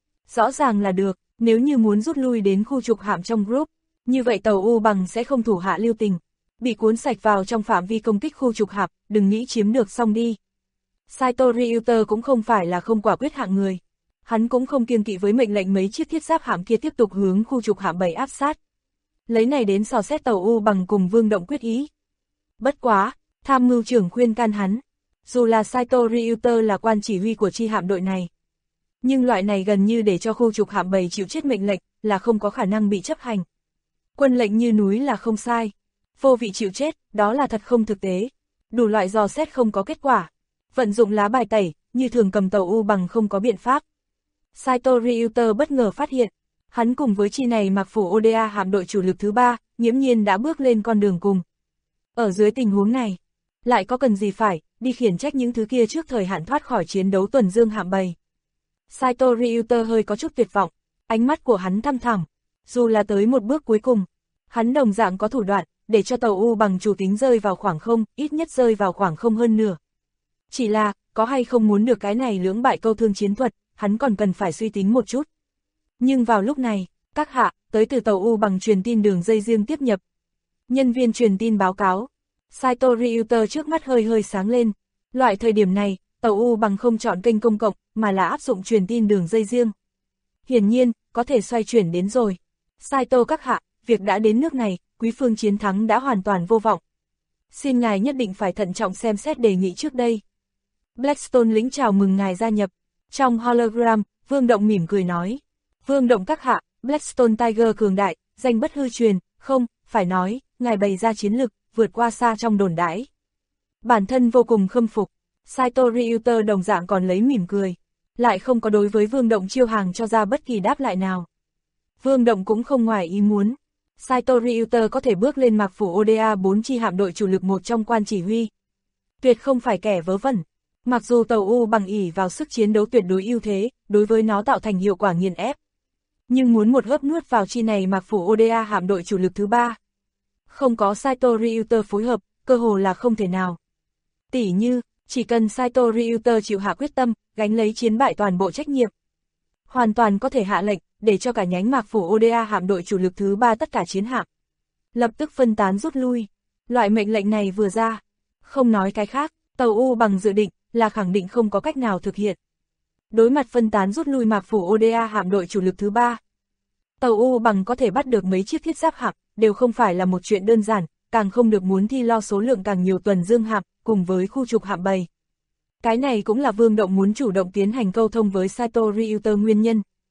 Rõ ràng là được, nếu như muốn rút lui đến khu trục hạm trong group, như vậy tàu U bằng sẽ không thủ hạ lưu tình, bị cuốn sạch vào trong phạm vi công kích khu trục hạm, đừng nghĩ chiếm được xong đi. Saito Ryuter cũng không phải là không quả quyết hạng người. Hắn cũng không kiêng kỵ với mệnh lệnh mấy chiếc thiết giáp hạm kia tiếp tục hướng khu trục hạm 7 áp sát. Lấy này đến dò xét tàu U bằng cùng Vương Động quyết ý. Bất quá, tham mưu trưởng khuyên can hắn. Dù là Saito Ryuter là quan chỉ huy của chi hạm đội này, nhưng loại này gần như để cho khu trục hạm 7 chịu chết mệnh lệnh là không có khả năng bị chấp hành. Quân lệnh như núi là không sai. Vô vị chịu chết, đó là thật không thực tế. Đủ loại dò xét không có kết quả. Vận dụng lá bài tẩy, như thường cầm tàu U bằng không có biện pháp. Saito Ryuter bất ngờ phát hiện, hắn cùng với chi này Mạc Phủ Oda hạm đội chủ lực thứ 3, nghiễm nhiên đã bước lên con đường cùng. Ở dưới tình huống này, lại có cần gì phải đi khiển trách những thứ kia trước thời hạn thoát khỏi chiến đấu tuần dương hạm 7. Saito Ryuter hơi có chút tuyệt vọng, ánh mắt của hắn thăm thẳm, dù là tới một bước cuối cùng, hắn đồng dạng có thủ đoạn để cho tàu U bằng chủ tính rơi vào khoảng không, ít nhất rơi vào khoảng không hơn nửa. Chỉ là, có hay không muốn được cái này lưỡng bại câu thương chiến thuật, hắn còn cần phải suy tính một chút. Nhưng vào lúc này, các hạ, tới từ tàu U bằng truyền tin đường dây riêng tiếp nhập. Nhân viên truyền tin báo cáo, Saito Ryuter trước mắt hơi hơi sáng lên. Loại thời điểm này, tàu U bằng không chọn kênh công cộng, mà là áp dụng truyền tin đường dây riêng. Hiển nhiên, có thể xoay chuyển đến rồi. Saito các hạ, việc đã đến nước này, quý phương chiến thắng đã hoàn toàn vô vọng. Xin ngài nhất định phải thận trọng xem xét đề nghị trước đây. Blackstone lĩnh chào mừng ngài gia nhập. Trong hologram, Vương Động mỉm cười nói. Vương Động các hạ, Blackstone Tiger cường đại, danh bất hư truyền, không, phải nói, ngài bày ra chiến lực, vượt qua xa trong đồn đãi. Bản thân vô cùng khâm phục. Saito Ryuter đồng dạng còn lấy mỉm cười, lại không có đối với Vương Động chiêu hàng cho ra bất kỳ đáp lại nào. Vương Động cũng không ngoài ý muốn. Saito Ryuter có thể bước lên Mạc Phủ Oda 4 chi hạm đội chủ lực một trong quan chỉ huy. Tuyệt không phải kẻ vớ vẩn. Mặc dù tàu U bằng ỷ vào sức chiến đấu tuyệt đối ưu thế, đối với nó tạo thành hiệu quả nghiền ép. Nhưng muốn một hớp nuốt vào chi này Mạc Phủ Oda hạm đội chủ lực thứ 3. Không có Saito Ryuter phối hợp, cơ hồ là không thể nào. Tỉ như, chỉ cần Saito Ryuter chịu hạ quyết tâm, gánh lấy chiến bại toàn bộ trách nhiệm. Hoàn toàn có thể hạ lệnh, để cho cả nhánh Mạc Phủ Oda hạm đội chủ lực thứ 3 tất cả chiến hạm lập tức phân tán rút lui. Loại mệnh lệnh này vừa ra, không nói cái khác, tàu U bằng dự định là khẳng định không có cách nào thực hiện. Đối mặt phân tán rút lui Mạc Phủ Oda hạm đội chủ lực thứ 3, tàu U bằng có thể bắt được mấy chiếc thiết giáp hạm, đều không phải là một chuyện đơn giản, càng không được muốn thi lo số lượng càng nhiều tuần dương hạm, cùng với khu trục hạm 7. Cái này cũng là Vương Động muốn chủ động tiến hành câu thông với Saito Ryuter nguyên nhân.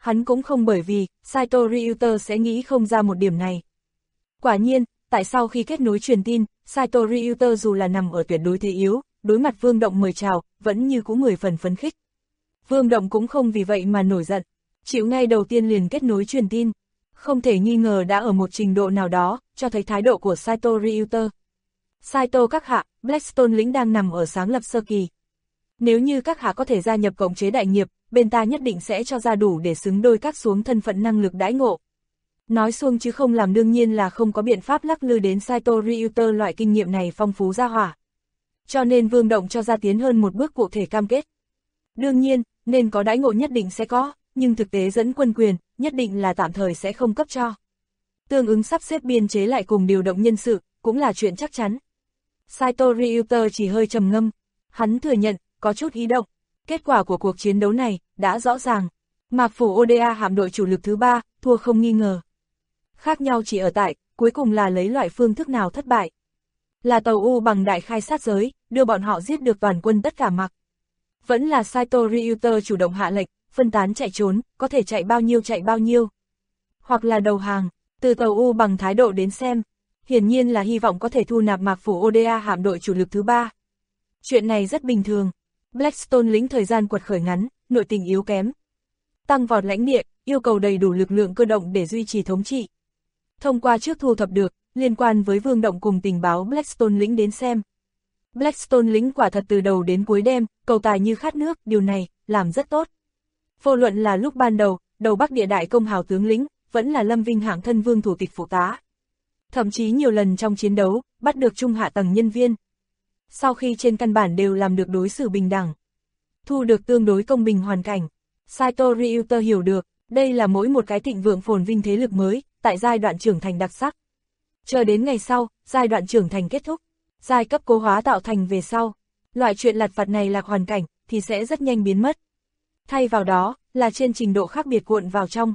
hắn cũng không bởi vì Saito Ryuta sẽ nghĩ không ra một điểm này. Quả nhiên, tại sao khi kết nối truyền tin, Saito Ryuta dù là nằm ở tuyệt đối thế yếu, đối mặt Vương Động mời chào, vẫn như cũ 10 phần phấn khích. Vương Động cũng không vì vậy mà nổi giận, chịu ngay đầu tiên liền kết nối truyền tin. Không thể nghi ngờ đã ở một trình độ nào đó, cho thấy thái độ của Saito Ryuta. Saito các hạ, Blackstone lĩnh đang nằm ở sáng lập sơ kỳ. Nếu như các hạ có thể gia nhập cộng chế đại nghiệp, bên ta nhất định sẽ cho ra đủ để xứng đôi các xuống thân phận năng lực đãi ngộ. Nói xuông chứ không làm đương nhiên là không có biện pháp lắc lư đến Saito Ryuta loại kinh nghiệm này phong phú ra hỏa. Cho nên Vương Động cho ra tiến hơn một bước cụ thể cam kết. Đương nhiên, nên có đãi ngộ nhất định sẽ có, nhưng thực tế dẫn quân quyền, nhất định là tạm thời sẽ không cấp cho. Tương ứng sắp xếp biên chế lại cùng điều động nhân sự, cũng là chuyện chắc chắn. Saito Ryuta chỉ hơi trầm ngâm, hắn thừa nhận, có chút ý động. Kết quả của cuộc chiến đấu này, đã rõ ràng. Mạc Phủ Oda hạm đội chủ lực thứ 3, thua không nghi ngờ. Khác nhau chỉ ở tại, cuối cùng là lấy loại phương thức nào thất bại. Là tàu U bằng đại khai sát giới, đưa bọn họ giết được toàn quân tất cả Mạc. Vẫn là Saito Ryuta chủ động hạ lệnh, phân tán chạy trốn, có thể chạy bao nhiêu. Hoặc là đầu hàng, từ tàu U bằng thái độ đến xem, hiển nhiên là hy vọng có thể thu nạp Mạc Phủ Oda hạm đội chủ lực thứ 3. Chuyện này rất bình thường. Blackstone lĩnh thời gian quật khởi ngắn, nội tình yếu kém. Tăng vọt lãnh địa, yêu cầu đầy đủ lực lượng cơ động để duy trì thống trị. Thông qua trước thu thập được, liên quan với Vương Động cùng tình báo Blackstone lĩnh đến xem. Blackstone lĩnh quả thật từ đầu đến cuối đêm, cầu tài như khát nước, điều này, làm rất tốt. Vô luận là lúc ban đầu, đầu Bắc địa đại công hào tướng lĩnh, vẫn là Lâm Vinh hạng thân vương thủ tịch phụ tá. Thậm chí nhiều lần trong chiến đấu, bắt được trung hạ tầng nhân viên. Sau khi trên căn bản đều làm được đối xử bình đẳng, thu được tương đối công bình hoàn cảnh, Saito Ryuta hiểu được, đây là mỗi một cái thịnh vượng phồn vinh thế lực mới, tại giai đoạn trưởng thành đặc sắc. Chờ đến ngày sau, giai đoạn trưởng thành kết thúc, giai cấp cố hóa tạo thành về sau, loại chuyện lặt vặt này lạc hoàn cảnh, thì sẽ rất nhanh biến mất. Thay vào đó, là trên trình độ khác biệt cuộn vào trong.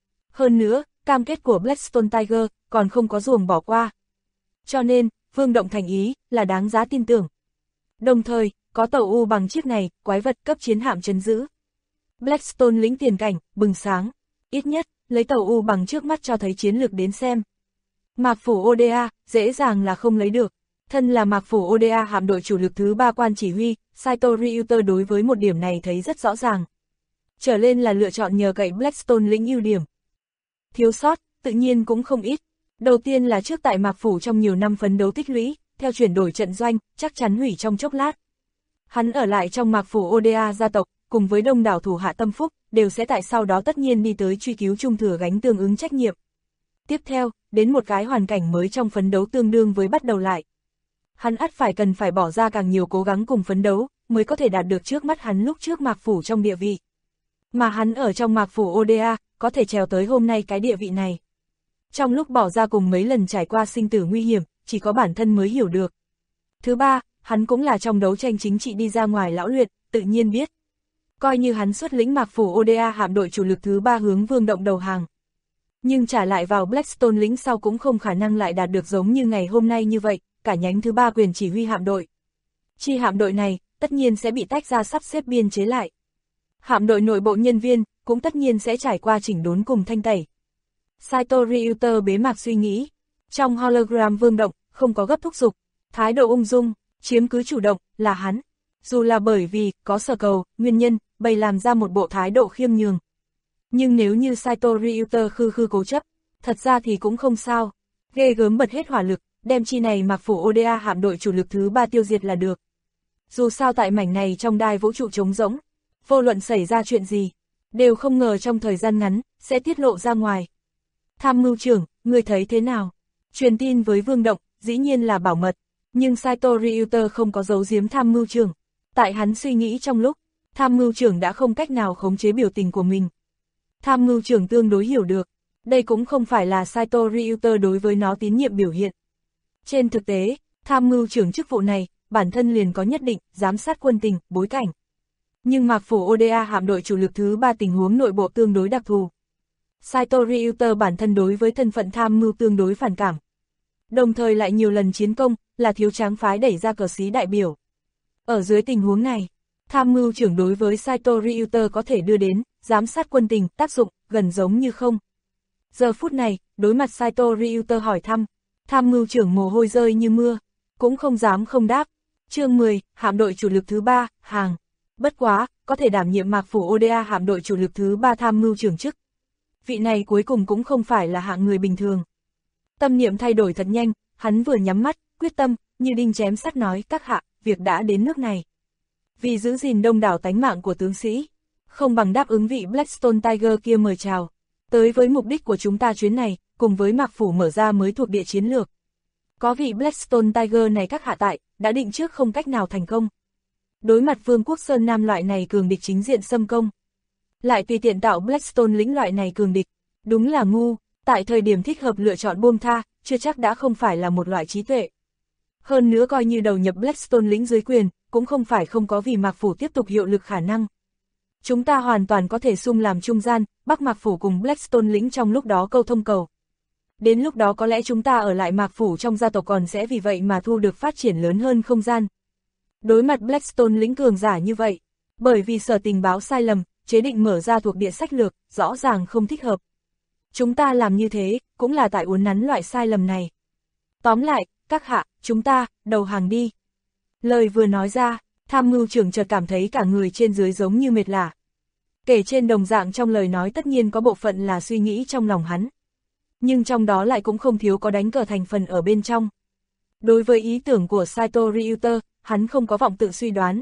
Hơn nữa, cam kết của Blackstone Tiger, còn không có ruồng bỏ qua. Cho nên, Vương Động thành ý, là đáng giá tin tưởng. Đồng thời, có tàu U bằng chiếc này, quái vật cấp chiến hạm trấn giữ. Blackstone lĩnh tiền cảnh, bừng sáng. Ít nhất, lấy tàu U bằng trước mắt cho thấy chiến lược đến xem. Mạc Phủ Oda, dễ dàng là không lấy được. Thân là Mạc Phủ Oda hạm đội chủ lực thứ 3 quan chỉ huy, Saito Ryuta đối với một điểm này thấy rất rõ ràng. Trở lên là lựa chọn nhờ cậy Blackstone lĩnh ưu điểm. Thiếu sót, tự nhiên cũng không ít. Đầu tiên là trước tại Mạc Phủ trong nhiều năm phấn đấu tích lũy, theo chuyển đổi trận doanh, chắc chắn hủy trong chốc lát. Hắn ở lại trong Mạc Phủ Oda gia tộc, cùng với đông đảo thủ hạ tâm phúc, đều sẽ tại sau đó tất nhiên đi tới truy cứu trung thừa gánh tương ứng trách nhiệm. Tiếp theo, đến một cái hoàn cảnh mới trong phấn đấu tương đương với bắt đầu lại. Hắn ắt cần phải bỏ ra càng nhiều cố gắng cùng phấn đấu, mới có thể đạt được trước mắt hắn lúc trước Mạc Phủ trong địa vị. Mà hắn ở trong Mạc Phủ Oda, có thể trèo tới hôm nay cái địa vị này. Trong lúc bỏ ra cùng mấy lần trải qua sinh tử nguy hiểm, chỉ có bản thân mới hiểu được. Thứ ba, hắn cũng là trong đấu tranh chính trị đi ra ngoài lão luyện, tự nhiên biết. Coi như hắn xuất lĩnh Mạc Phủ Oda hạm đội chủ lực thứ 3 hướng Vương Động đầu hàng. Nhưng trả lại vào Blackstone lĩnh sau cũng không khả năng lại đạt được giống như ngày hôm nay như vậy, cả nhánh thứ 3 quyền chỉ huy hạm đội. Chi hạm đội này, tất nhiên sẽ bị tách ra sắp xếp biên chế lại. Hạm đội nội bộ nhân viên, cũng tất nhiên sẽ trải qua chỉnh đốn cùng thanh tẩy. Saito Ryuta bế mạc suy nghĩ. Trong hologram Vương Động, không có gấp thúc giục, thái độ ung dung, chiếm cứ chủ động, là hắn. Dù là bởi vì, có sở cầu, nguyên nhân, bày làm ra một bộ thái độ khiêm nhường. Nhưng nếu như Saito Ryuta khư cố chấp, thật ra thì cũng không sao. Ghê gớm bật hết hỏa lực, đem chi này Mạc Phủ Oda hạm đội chủ lực thứ 3 tiêu diệt là được. Dù sao tại mảnh này trong đai vũ trụ trống rỗng, vô luận xảy ra chuyện gì, đều không ngờ trong thời gian ngắn, sẽ tiết lộ ra ngoài. Tham mưu trưởng, người thấy thế nào? Truyền tin với Vương Động, dĩ nhiên là bảo mật, nhưng Saito Ryuta không có giấu giếm tham mưu trưởng. Tại hắn suy nghĩ trong lúc, tham mưu trưởng đã không cách nào khống chế biểu tình của mình. Tham mưu trưởng tương đối hiểu được, đây cũng không phải là Saito Ryuta đối với nó tín nhiệm biểu hiện. Trên thực tế, tham mưu trưởng chức vụ này, bản thân liền có nhất định, giám sát quân tình, bối cảnh. Nhưng Mạc Phủ Oda hạm đội chủ lực thứ 3 tình huống nội bộ tương đối đặc thù. Saito Ryuta bản thân đối với thân phận tham mưu tương đối phản cảm. Đồng thời lại nhiều lần chiến công, là thiếu tráng phái đẩy ra cờ xí đại biểu. Ở dưới tình huống này, Tham mưu trưởng đối với Saito Ryuta có thể đưa đến, giám sát quân tình, tác dụng, gần giống như không. Giờ phút này, đối mặt Saito Ryuta hỏi thăm, tham mưu trưởng mồ hôi rơi như mưa, cũng không dám không đáp. Chương 10, hạm đội chủ lực thứ 3, hàng. Bất quá, có thể đảm nhiệm Mạc Phủ Oda hạm đội chủ lực thứ 3 tham mưu trưởng chức. Vị này cuối cùng cũng không phải là hạng người bình thường. Tâm niệm thay đổi thật nhanh, hắn vừa nhắm mắt, quyết tâm, như đinh chém sắt nói các hạ, việc đã đến nước này. Vì giữ gìn đông đảo tánh mạng của tướng sĩ, không bằng đáp ứng vị Blackstone Tiger kia mời chào. Tới với mục đích của chúng ta chuyến này, cùng với Mạc Phủ mở ra mới thuộc địa chiến lược. Có vị Blackstone Tiger này các hạ tại, đã định trước không cách nào thành công. Đối mặt Vương quốc Sơn Nam loại này cường địch chính diện xâm công. Lại tùy tiện tạo Blackstone lĩnh loại này cường địch, đúng là ngu, tại thời điểm thích hợp lựa chọn buông tha, chưa chắc đã không phải là một loại trí tuệ. Hơn nữa coi như đầu nhập Blackstone lĩnh dưới quyền, cũng không phải không có vì Mạc Phủ tiếp tục hiệu lực khả năng. Chúng ta hoàn toàn có thể xung làm trung gian, Bắc Mạc Phủ cùng Blackstone lĩnh trong lúc đó câu thông cầu. Đến lúc đó có lẽ chúng ta ở lại Mạc Phủ trong gia tộc còn sẽ vì vậy mà thu được phát triển lớn hơn không gian. Đối mặt Blackstone lĩnh cường giả như vậy, bởi vì sở tình báo sai lầm, chế định mở ra thuộc địa sách lược, rõ ràng không thích hợp. Chúng ta làm như thế, cũng là tại uốn nắn loại sai lầm này. Tóm lại, các hạ, chúng ta, đầu hàng đi. Lời vừa nói ra, tham mưu trưởng chợt cảm thấy cả người trên dưới giống như mệt lả. Kể trên đồng dạng trong lời nói tất nhiên có bộ phận là suy nghĩ trong lòng hắn. Nhưng trong đó lại cũng không thiếu có đánh cờ thành phần ở bên trong. Đối với ý tưởng của Saito Ryuta, hắn không có vọng tự suy đoán,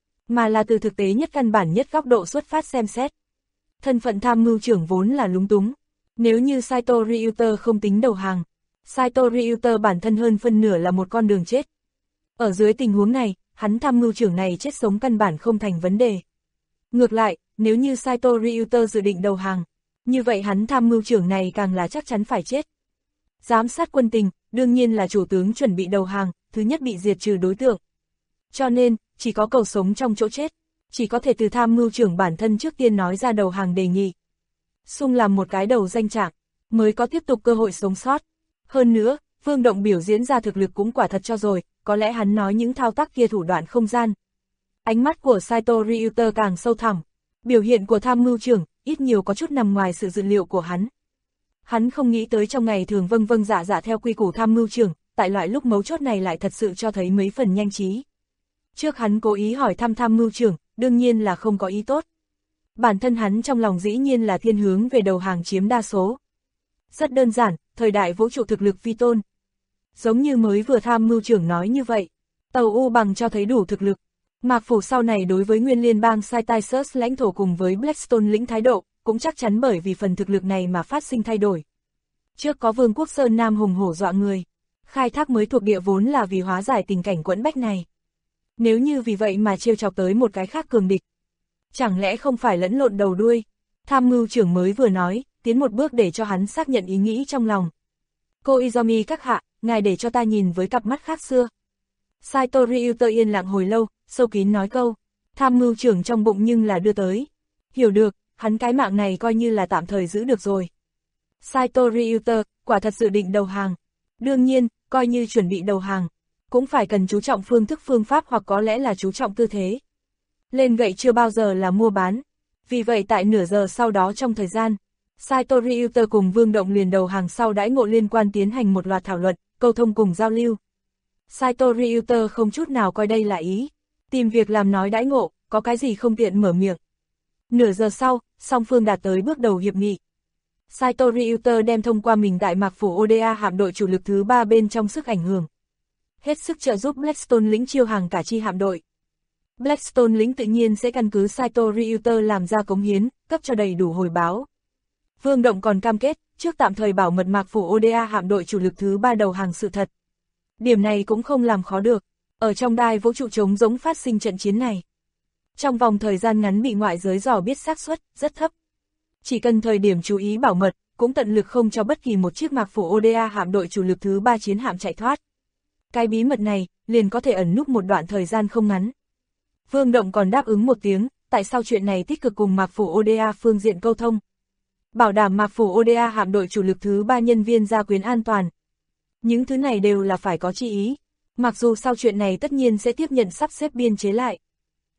mà là từ thực tế nhất căn bản nhất góc độ xuất phát xem xét. Thân phận tham mưu trưởng vốn là lúng túng. Nếu như Saito Ryuta không tính đầu hàng, Saito Ryuta bản thân hơn phân nửa là một con đường chết. Ở dưới tình huống này, hắn tham mưu trưởng này chết sống căn bản không thành vấn đề. Ngược lại, nếu như Saito Ryuta dự định đầu hàng, như vậy hắn tham mưu trưởng này càng là chắc chắn phải chết. Giám sát quân tình, đương nhiên là chủ tướng chuẩn bị đầu hàng, thứ nhất bị diệt trừ đối tượng. Cho nên, chỉ có cầu sống trong chỗ chết, chỉ có thể từ tham mưu trưởng bản thân trước tiên nói ra đầu hàng đề nghị. Xung làm một cái đầu danh trạng, mới có tiếp tục cơ hội sống sót. Hơn nữa, Vương Động biểu diễn ra thực lực cũng quả thật cho rồi, có lẽ hắn nói những thao tác kia thủ đoạn không gian. Ánh mắt của Saito Ryuta càng sâu thẳm, biểu hiện của tham mưu trưởng, ít nhiều có chút nằm ngoài sự dự liệu của hắn. Hắn không nghĩ tới trong ngày thường vâng vâng dạ dạ theo quy củ tham mưu trưởng, tại loại lúc mấu chốt này lại thật sự cho thấy mấy phần nhanh trí. Trước hắn cố ý hỏi thăm tham mưu trưởng, đương nhiên là không có ý tốt. Bản thân hắn trong lòng dĩ nhiên là thiên hướng về đầu hàng chiếm đa số. Rất đơn giản, thời đại vũ trụ thực lực vi tôn. Giống như mới vừa tham mưu trưởng nói như vậy, tàu U bằng cho thấy đủ thực lực. Mạc Phủ sau này đối với nguyên liên bang Cytisus lãnh thổ cùng với Blackstone lĩnh thái độ, cũng chắc chắn bởi vì phần thực lực này mà phát sinh thay đổi. Trước có Vương quốc Sơn Nam hùng hổ dọa người, khai thác mới thuộc địa vốn là vì hóa giải tình cảnh quẫn bách này. Nếu như vì vậy mà trêu chọc tới một cái khác cường địch, chẳng lẽ không phải lẫn lộn đầu đuôi? Tham mưu trưởng mới vừa nói, tiến một bước để cho hắn xác nhận ý nghĩ trong lòng. Cô Izomi các hạ, ngài để cho ta nhìn với cặp mắt khác xưa. Saito Ryuta yên lặng hồi lâu, sâu kín nói câu, tham mưu trưởng trong bụng nhưng là đưa tới. Hiểu được, hắn cái mạng này coi như là tạm thời giữ được rồi. Saito Ryuta, quả thật dự định đầu hàng. Đương nhiên, coi như chuẩn bị đầu hàng, cũng phải cần chú trọng phương thức phương pháp hoặc có lẽ là chú trọng tư thế. Lên gậy chưa bao giờ là mua bán. Vì vậy tại nửa giờ sau đó trong thời gian, Saito Ryuta cùng Vương Động liền đầu hàng sau đãi ngộ liên quan tiến hành một loạt thảo luận, câu thông cùng giao lưu. Saito Ryuta không chút nào coi đây là ý, tìm việc làm nói đãi ngộ, có cái gì không tiện mở miệng. Nửa giờ sau, song phương đạt tới bước đầu hiệp nghị. Saito Ryuta đem thông qua mình tại Mạc Phủ Oda hạm đội chủ lực thứ 3 bên trong sức ảnh hưởng. Hết sức trợ giúp Blackstone lĩnh chiêu hàng cả chi hạm đội. Blackstone lĩnh tự nhiên sẽ căn cứ Saito Ryuta làm ra cống hiến, cấp cho đầy đủ hồi báo. Vương Động còn cam kết, trước tạm thời bảo mật Mạc Phủ Oda hạm đội chủ lực thứ 3 đầu hàng sự thật. Điểm này cũng không làm khó được, ở trong đai vũ trụ trống rỗng phát sinh trận chiến này. Trong vòng thời gian ngắn bị ngoại giới dò biết xác suất rất thấp. Chỉ cần thời điểm chú ý bảo mật, cũng tận lực không cho bất kỳ một chiếc Mạc Phủ Oda hạm đội chủ lực thứ 3 chiến hạm chạy thoát. Cái bí mật này, liền có thể ẩn núp một đoạn thời gian không ngắn. Vương Động còn đáp ứng một tiếng, tại sao chuyện này tích cực cùng Mạc Phủ Oda phương diện câu thông. Bảo đảm Mạc Phủ Oda hạm đội chủ lực thứ 3 nhân viên gia quyến an toàn. Những thứ này đều là phải có chi ý, mặc dù sau chuyện này tất nhiên sẽ tiếp nhận sắp xếp biên chế lại.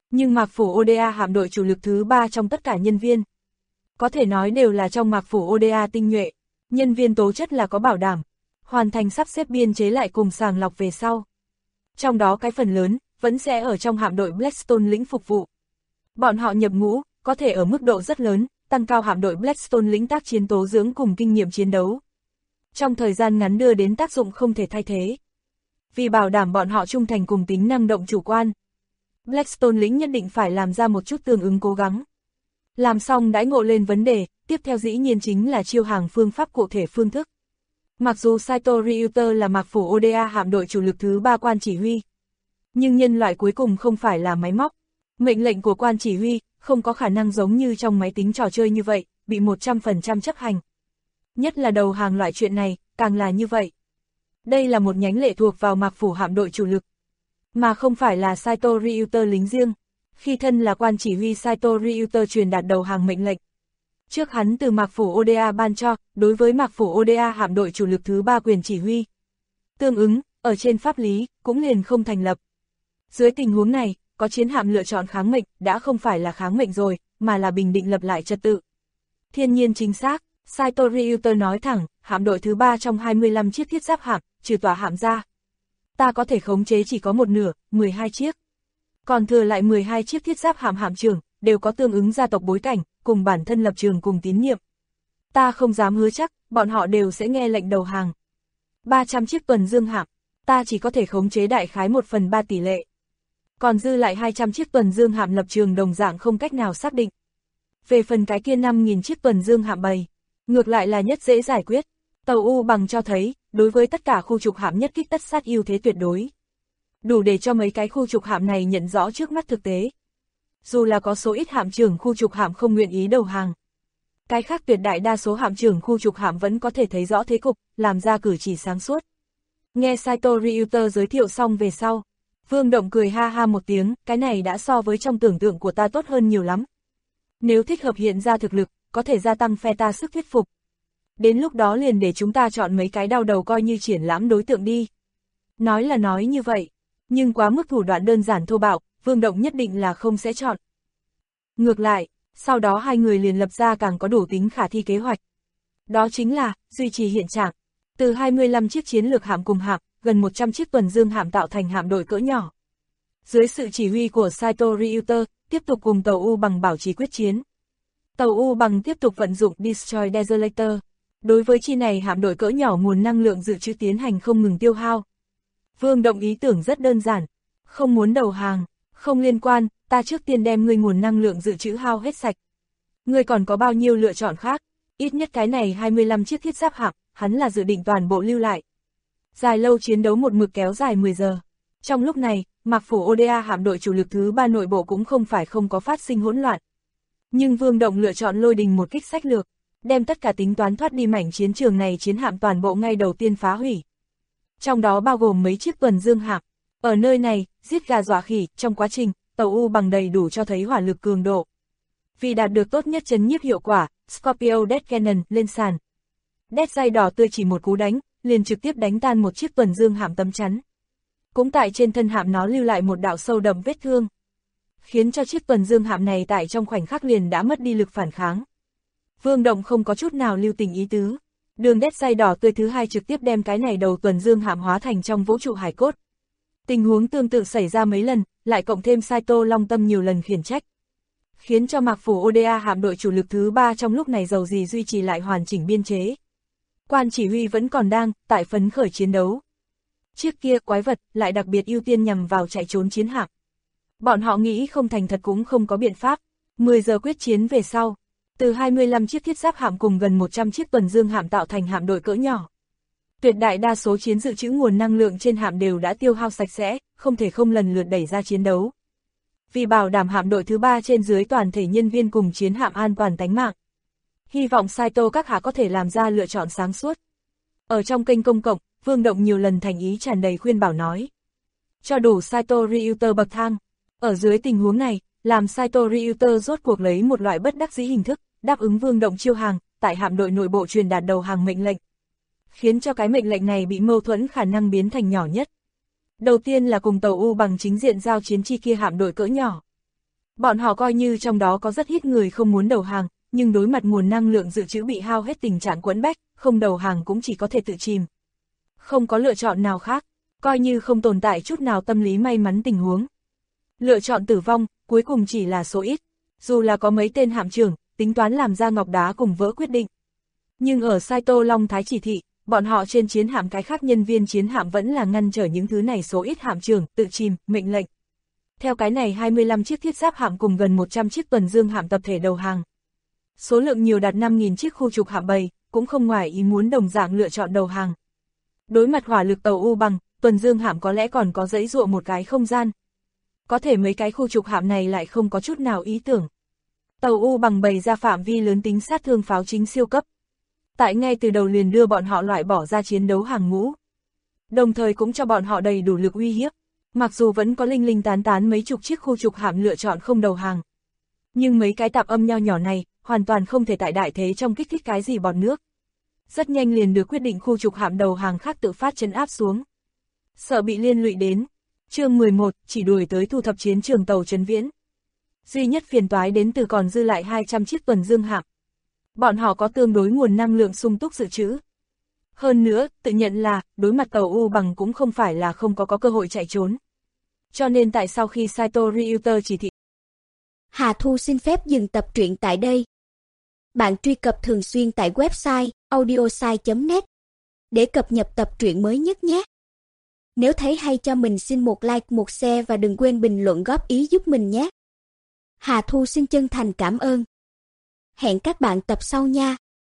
Nhưng Mạc Phủ Oda hạm đội chủ lực thứ 3 trong tất cả nhân viên. Có thể nói đều là trong Mạc Phủ Oda tinh nhuệ, nhân viên tố chất là có bảo đảm, hoàn thành sắp xếp biên chế lại cùng sàng lọc về sau. Trong đó cái phần lớn, vẫn sẽ ở trong hạm đội Blackstone lĩnh phục vụ. Bọn họ nhập ngũ, có thể ở mức độ rất lớn, tăng cao hạm đội Blackstone lĩnh tác chiến tố dưỡng cùng kinh nghiệm chiến đấu. Trong thời gian ngắn đưa đến tác dụng không thể thay thế. Vì bảo đảm bọn họ trung thành cùng tính năng động chủ quan, Blackstone lĩnh nhất định phải làm ra một chút tương ứng cố gắng. Làm xong đãi ngộ lên vấn đề, tiếp theo dĩ nhiên chính là chiêu hàng phương pháp cụ thể phương thức. Mặc dù Saito Ryuta là Mạc Phủ Oda hạm đội chủ lực thứ 3 quan chỉ huy, nhưng nhân loại cuối cùng không phải là máy móc. Mệnh lệnh của quan chỉ huy không có khả năng giống như trong máy tính trò chơi như vậy, bị 100% chấp hành. Nhất là đầu hàng loại chuyện này, càng là như vậy. Đây là một nhánh lệ thuộc vào Mạc Phủ hạm đội chủ lực, mà không phải là Saito Ryuta lính riêng. Khi thân là quan chỉ huy Saito Ryuta truyền đạt đầu hàng mệnh lệnh. Trước hắn từ Mạc Phủ Oda ban cho, đối với Mạc Phủ Oda hạm đội chủ lực thứ 3 quyền chỉ huy. Tương ứng, ở trên pháp lý, cũng liền không thành lập. Dưới tình huống này, có chiến hạm lựa chọn kháng mệnh, đã không phải là kháng mệnh rồi, mà là bình định lập lại trật tự. Thiên nhiên chính xác, Saito Ryuta nói thẳng, hạm đội thứ 3 trong 25 chiếc thiết giáp hạm, trừ tòa hạm ra. Ta có thể khống chế chỉ có một nửa, 12 chiếc. Còn thừa lại 12 chiếc thiết giáp hạm hạm trưởng, đều có tương ứng gia tộc bối cảnh, cùng bản thân lập trường cùng tín nhiệm. Ta không dám hứa chắc, bọn họ đều sẽ nghe lệnh đầu hàng. 300 chiếc tuần dương hạm, ta chỉ có thể khống chế đại khái 1/3 tỷ lệ. Còn dư lại 200 chiếc tuần dương hạm lập trường đồng dạng không cách nào xác định. Về phần cái kia 5.000 chiếc tuần dương hạm bầy, ngược lại là nhất dễ giải quyết. Tàu U bằng cho thấy, đối với tất cả khu trục hạm nhất kích tất sát ưu thế tuyệt đối. Đủ để cho mấy cái khu trục hạm này nhận rõ trước mắt thực tế. Dù là có số ít hạm trưởng khu trục hạm không nguyện ý đầu hàng, cái khác tuyệt đại đa số hạm trưởng khu trục hạm vẫn có thể thấy rõ thế cục, làm ra cử chỉ sáng suốt. Nghe Saito Ryuta giới thiệu xong về sau, Vương Động cười ha ha một tiếng, cái này đã so với trong tưởng tượng của ta tốt hơn nhiều lắm. Nếu thích hợp hiện ra thực lực, có thể gia tăng phe ta sức thuyết phục. Đến lúc đó liền để chúng ta chọn mấy cái đau đầu coi như triển lãm đối tượng đi. Nói là nói như vậy, nhưng quá mức thủ đoạn đơn giản thô bạo, Vương Động nhất định là không sẽ chọn. Ngược lại, sau đó hai người liền lập ra càng có đủ tính khả thi kế hoạch. Đó chính là, duy trì hiện trạng. Từ 25 chiếc chiến lược hạm cùng hạm, gần 100 chiếc tuần dương hạm tạo thành hạm đội cỡ nhỏ. Dưới sự chỉ huy của Saito Ryuta, tiếp tục cùng tàu U bằng bảo trì quyết chiến. Tàu U bằng tiếp tục vận dụng Destroy Desolator. Đối với chi này hạm đội cỡ nhỏ nguồn năng lượng dự trữ tiến hành không ngừng tiêu hao. Vương Động ý tưởng rất đơn giản. Không muốn đầu hàng, không liên quan, ta trước tiên đem ngươi nguồn năng lượng dự trữ hao hết sạch. Ngươi còn có bao nhiêu lựa chọn khác, ít nhất cái này 25 chiếc thiết giáp hạm, hắn là dự định toàn bộ lưu lại. Dài lâu chiến đấu một mực kéo dài 10 giờ. Trong lúc này, Mạc Phủ Oda hạm đội chủ lực thứ 3 nội bộ cũng không phải không có phát sinh hỗn loạn. Nhưng Vương Động lựa chọn lôi đình một kích sách lược, đem tất cả tính toán thoát đi mảnh chiến trường này chiến hạm toàn bộ ngay đầu tiên phá hủy. Trong đó bao gồm mấy chiếc tuần dương hạm. Ở nơi này, giết gà dọa khỉ, trong quá trình, tàu U bằng đầy đủ cho thấy hỏa lực cường độ. Vì đạt được tốt nhất chấn nhiếp hiệu quả, Scorpio Death Cannon lên sàn. Death dây đỏ tươi chỉ một cú đánh, liền trực tiếp đánh tan một chiếc tuần dương hạm tấm chắn. Cũng tại trên thân hạm nó lưu lại một đạo sâu đậm vết thương, khiến cho chiếc tuần dương hạm này tại trong khoảnh khắc liền đã mất đi lực phản kháng. Vương Động không có chút nào lưu tình ý tứ. Đường Death dây đỏ tươi thứ hai trực tiếp đem cái này đầu tuần dương hạm hóa thành trong vũ trụ hải cốt. Tình huống tương tự xảy ra mấy lần, lại cộng thêm Saito Long Tâm nhiều lần khiển trách, khiến cho Mạc Phủ Oda hạm đội chủ lực thứ 3 trong lúc này dầu gì duy trì lại hoàn chỉnh biên chế. Quan chỉ huy vẫn còn đang tại phấn khởi chiến đấu. Chiếc kia quái vật lại đặc biệt ưu tiên nhằm vào chạy trốn chiến hạm. Bọn họ nghĩ không thành thật cũng không có biện pháp. 10 giờ quyết chiến về sau, từ 25 chiếc thiết giáp hạm cùng gần 100 chiếc tuần dương hạm tạo thành hạm đội cỡ nhỏ. Tuyệt đại đa số chiến dự trữ nguồn năng lượng trên hạm đều đã tiêu hao sạch sẽ, không thể không lần lượt đẩy ra chiến đấu. Vì bảo đảm hạm đội thứ 3 trên dưới toàn thể nhân viên cùng chiến hạm an toàn tánh mạng, hy vọng Saito các hạ có thể làm ra lựa chọn sáng suốt. Ở trong kênh công cộng, Vương Động nhiều lần thành ý tràn đầy khuyên bảo nói. Cho đủ Saito Ryuta bậc thang. Ở dưới tình huống này, làm Saito Ryuta rốt cuộc lấy một loại bất đắc dĩ hình thức, đáp ứng Vương Động chiêu hàng, tại hạm đội nội bộ truyền đạt đầu hàng mệnh lệnh. Khiến cho cái mệnh lệnh này bị mâu thuẫn khả năng biến thành nhỏ nhất. Đầu tiên là cùng tàu U bằng chính diện giao chiến chi kia hạm đội cỡ nhỏ. Bọn họ coi như trong đó có rất ít người không muốn đầu hàng, nhưng đối mặt nguồn năng lượng dự trữ bị hao hết tình trạng quẫn bách, không đầu hàng cũng chỉ có thể tự chìm. Không có lựa chọn nào khác, coi như không tồn tại chút nào tâm lý may mắn tình huống. Lựa chọn tử vong, cuối cùng chỉ là số ít. Dù là có mấy tên hạm trưởng, tính toán làm ra ngọc đá cùng vỡ quyết định. Nhưng ở Saito Long Thái chỉ thị, bọn họ trên chiến hạm cái khác nhân viên chiến hạm vẫn là ngăn trở những thứ này số ít hạm trưởng, tự chìm, mệnh lệnh. Theo cái này 25 chiếc thiết giáp hạm cùng gần 100 chiếc tuần dương hạm tập thể đầu hàng. Số lượng nhiều đạt 5.000 chiếc khu trục hạm bầy, cũng không ngoài ý muốn đồng dạng lựa chọn đầu hàng. Đối mặt hỏa lực tàu U bằng, tuần dương hạm có lẽ còn có dãy dụa một cái không gian. Có thể mấy cái khu trục hạm này lại không có chút nào ý tưởng. Tàu U bằng bày ra phạm vi lớn tính sát thương pháo chính siêu cấp. Tại ngay từ đầu liền đưa bọn họ loại bỏ ra chiến đấu hàng ngũ. Đồng thời cũng cho bọn họ đầy đủ lực uy hiếp. Mặc dù vẫn có linh linh tán tán mấy chục chiếc khu trục hạm lựa chọn không đầu hàng. Nhưng mấy cái tạp âm nho nhỏ này, hoàn toàn không thể tại đại thế trong kích thích cái gì bọt nước. Rất nhanh liền được quyết định khu trục hạm đầu hàng khác tự phát trấn áp xuống. Sợ bị liên lụy đến. Chương 11, chỉ đuổi tới thu thập chiến trường tàu Trấn Viễn. Duy nhất phiền toái đến từ còn dư lại 200 chiếc tuần dương hạm. Bọn họ có tương đối nguồn năng lượng sung túc dự trữ. Hơn nữa, tự nhận là, đối mặt tàu U bằng cũng không phải là không có cơ hội chạy trốn. Cho nên tại sau khi Saito Ryuta chỉ thị, Hà Thu xin phép dừng tập truyện tại đây. Bạn truy cập thường xuyên tại website audiosai.net để cập nhật tập truyện mới nhất nhé. Nếu thấy hay cho mình xin một like, một share và đừng quên bình luận góp ý giúp mình nhé. Hà Thu xin chân thành cảm ơn. Hẹn các bạn tập sau nha.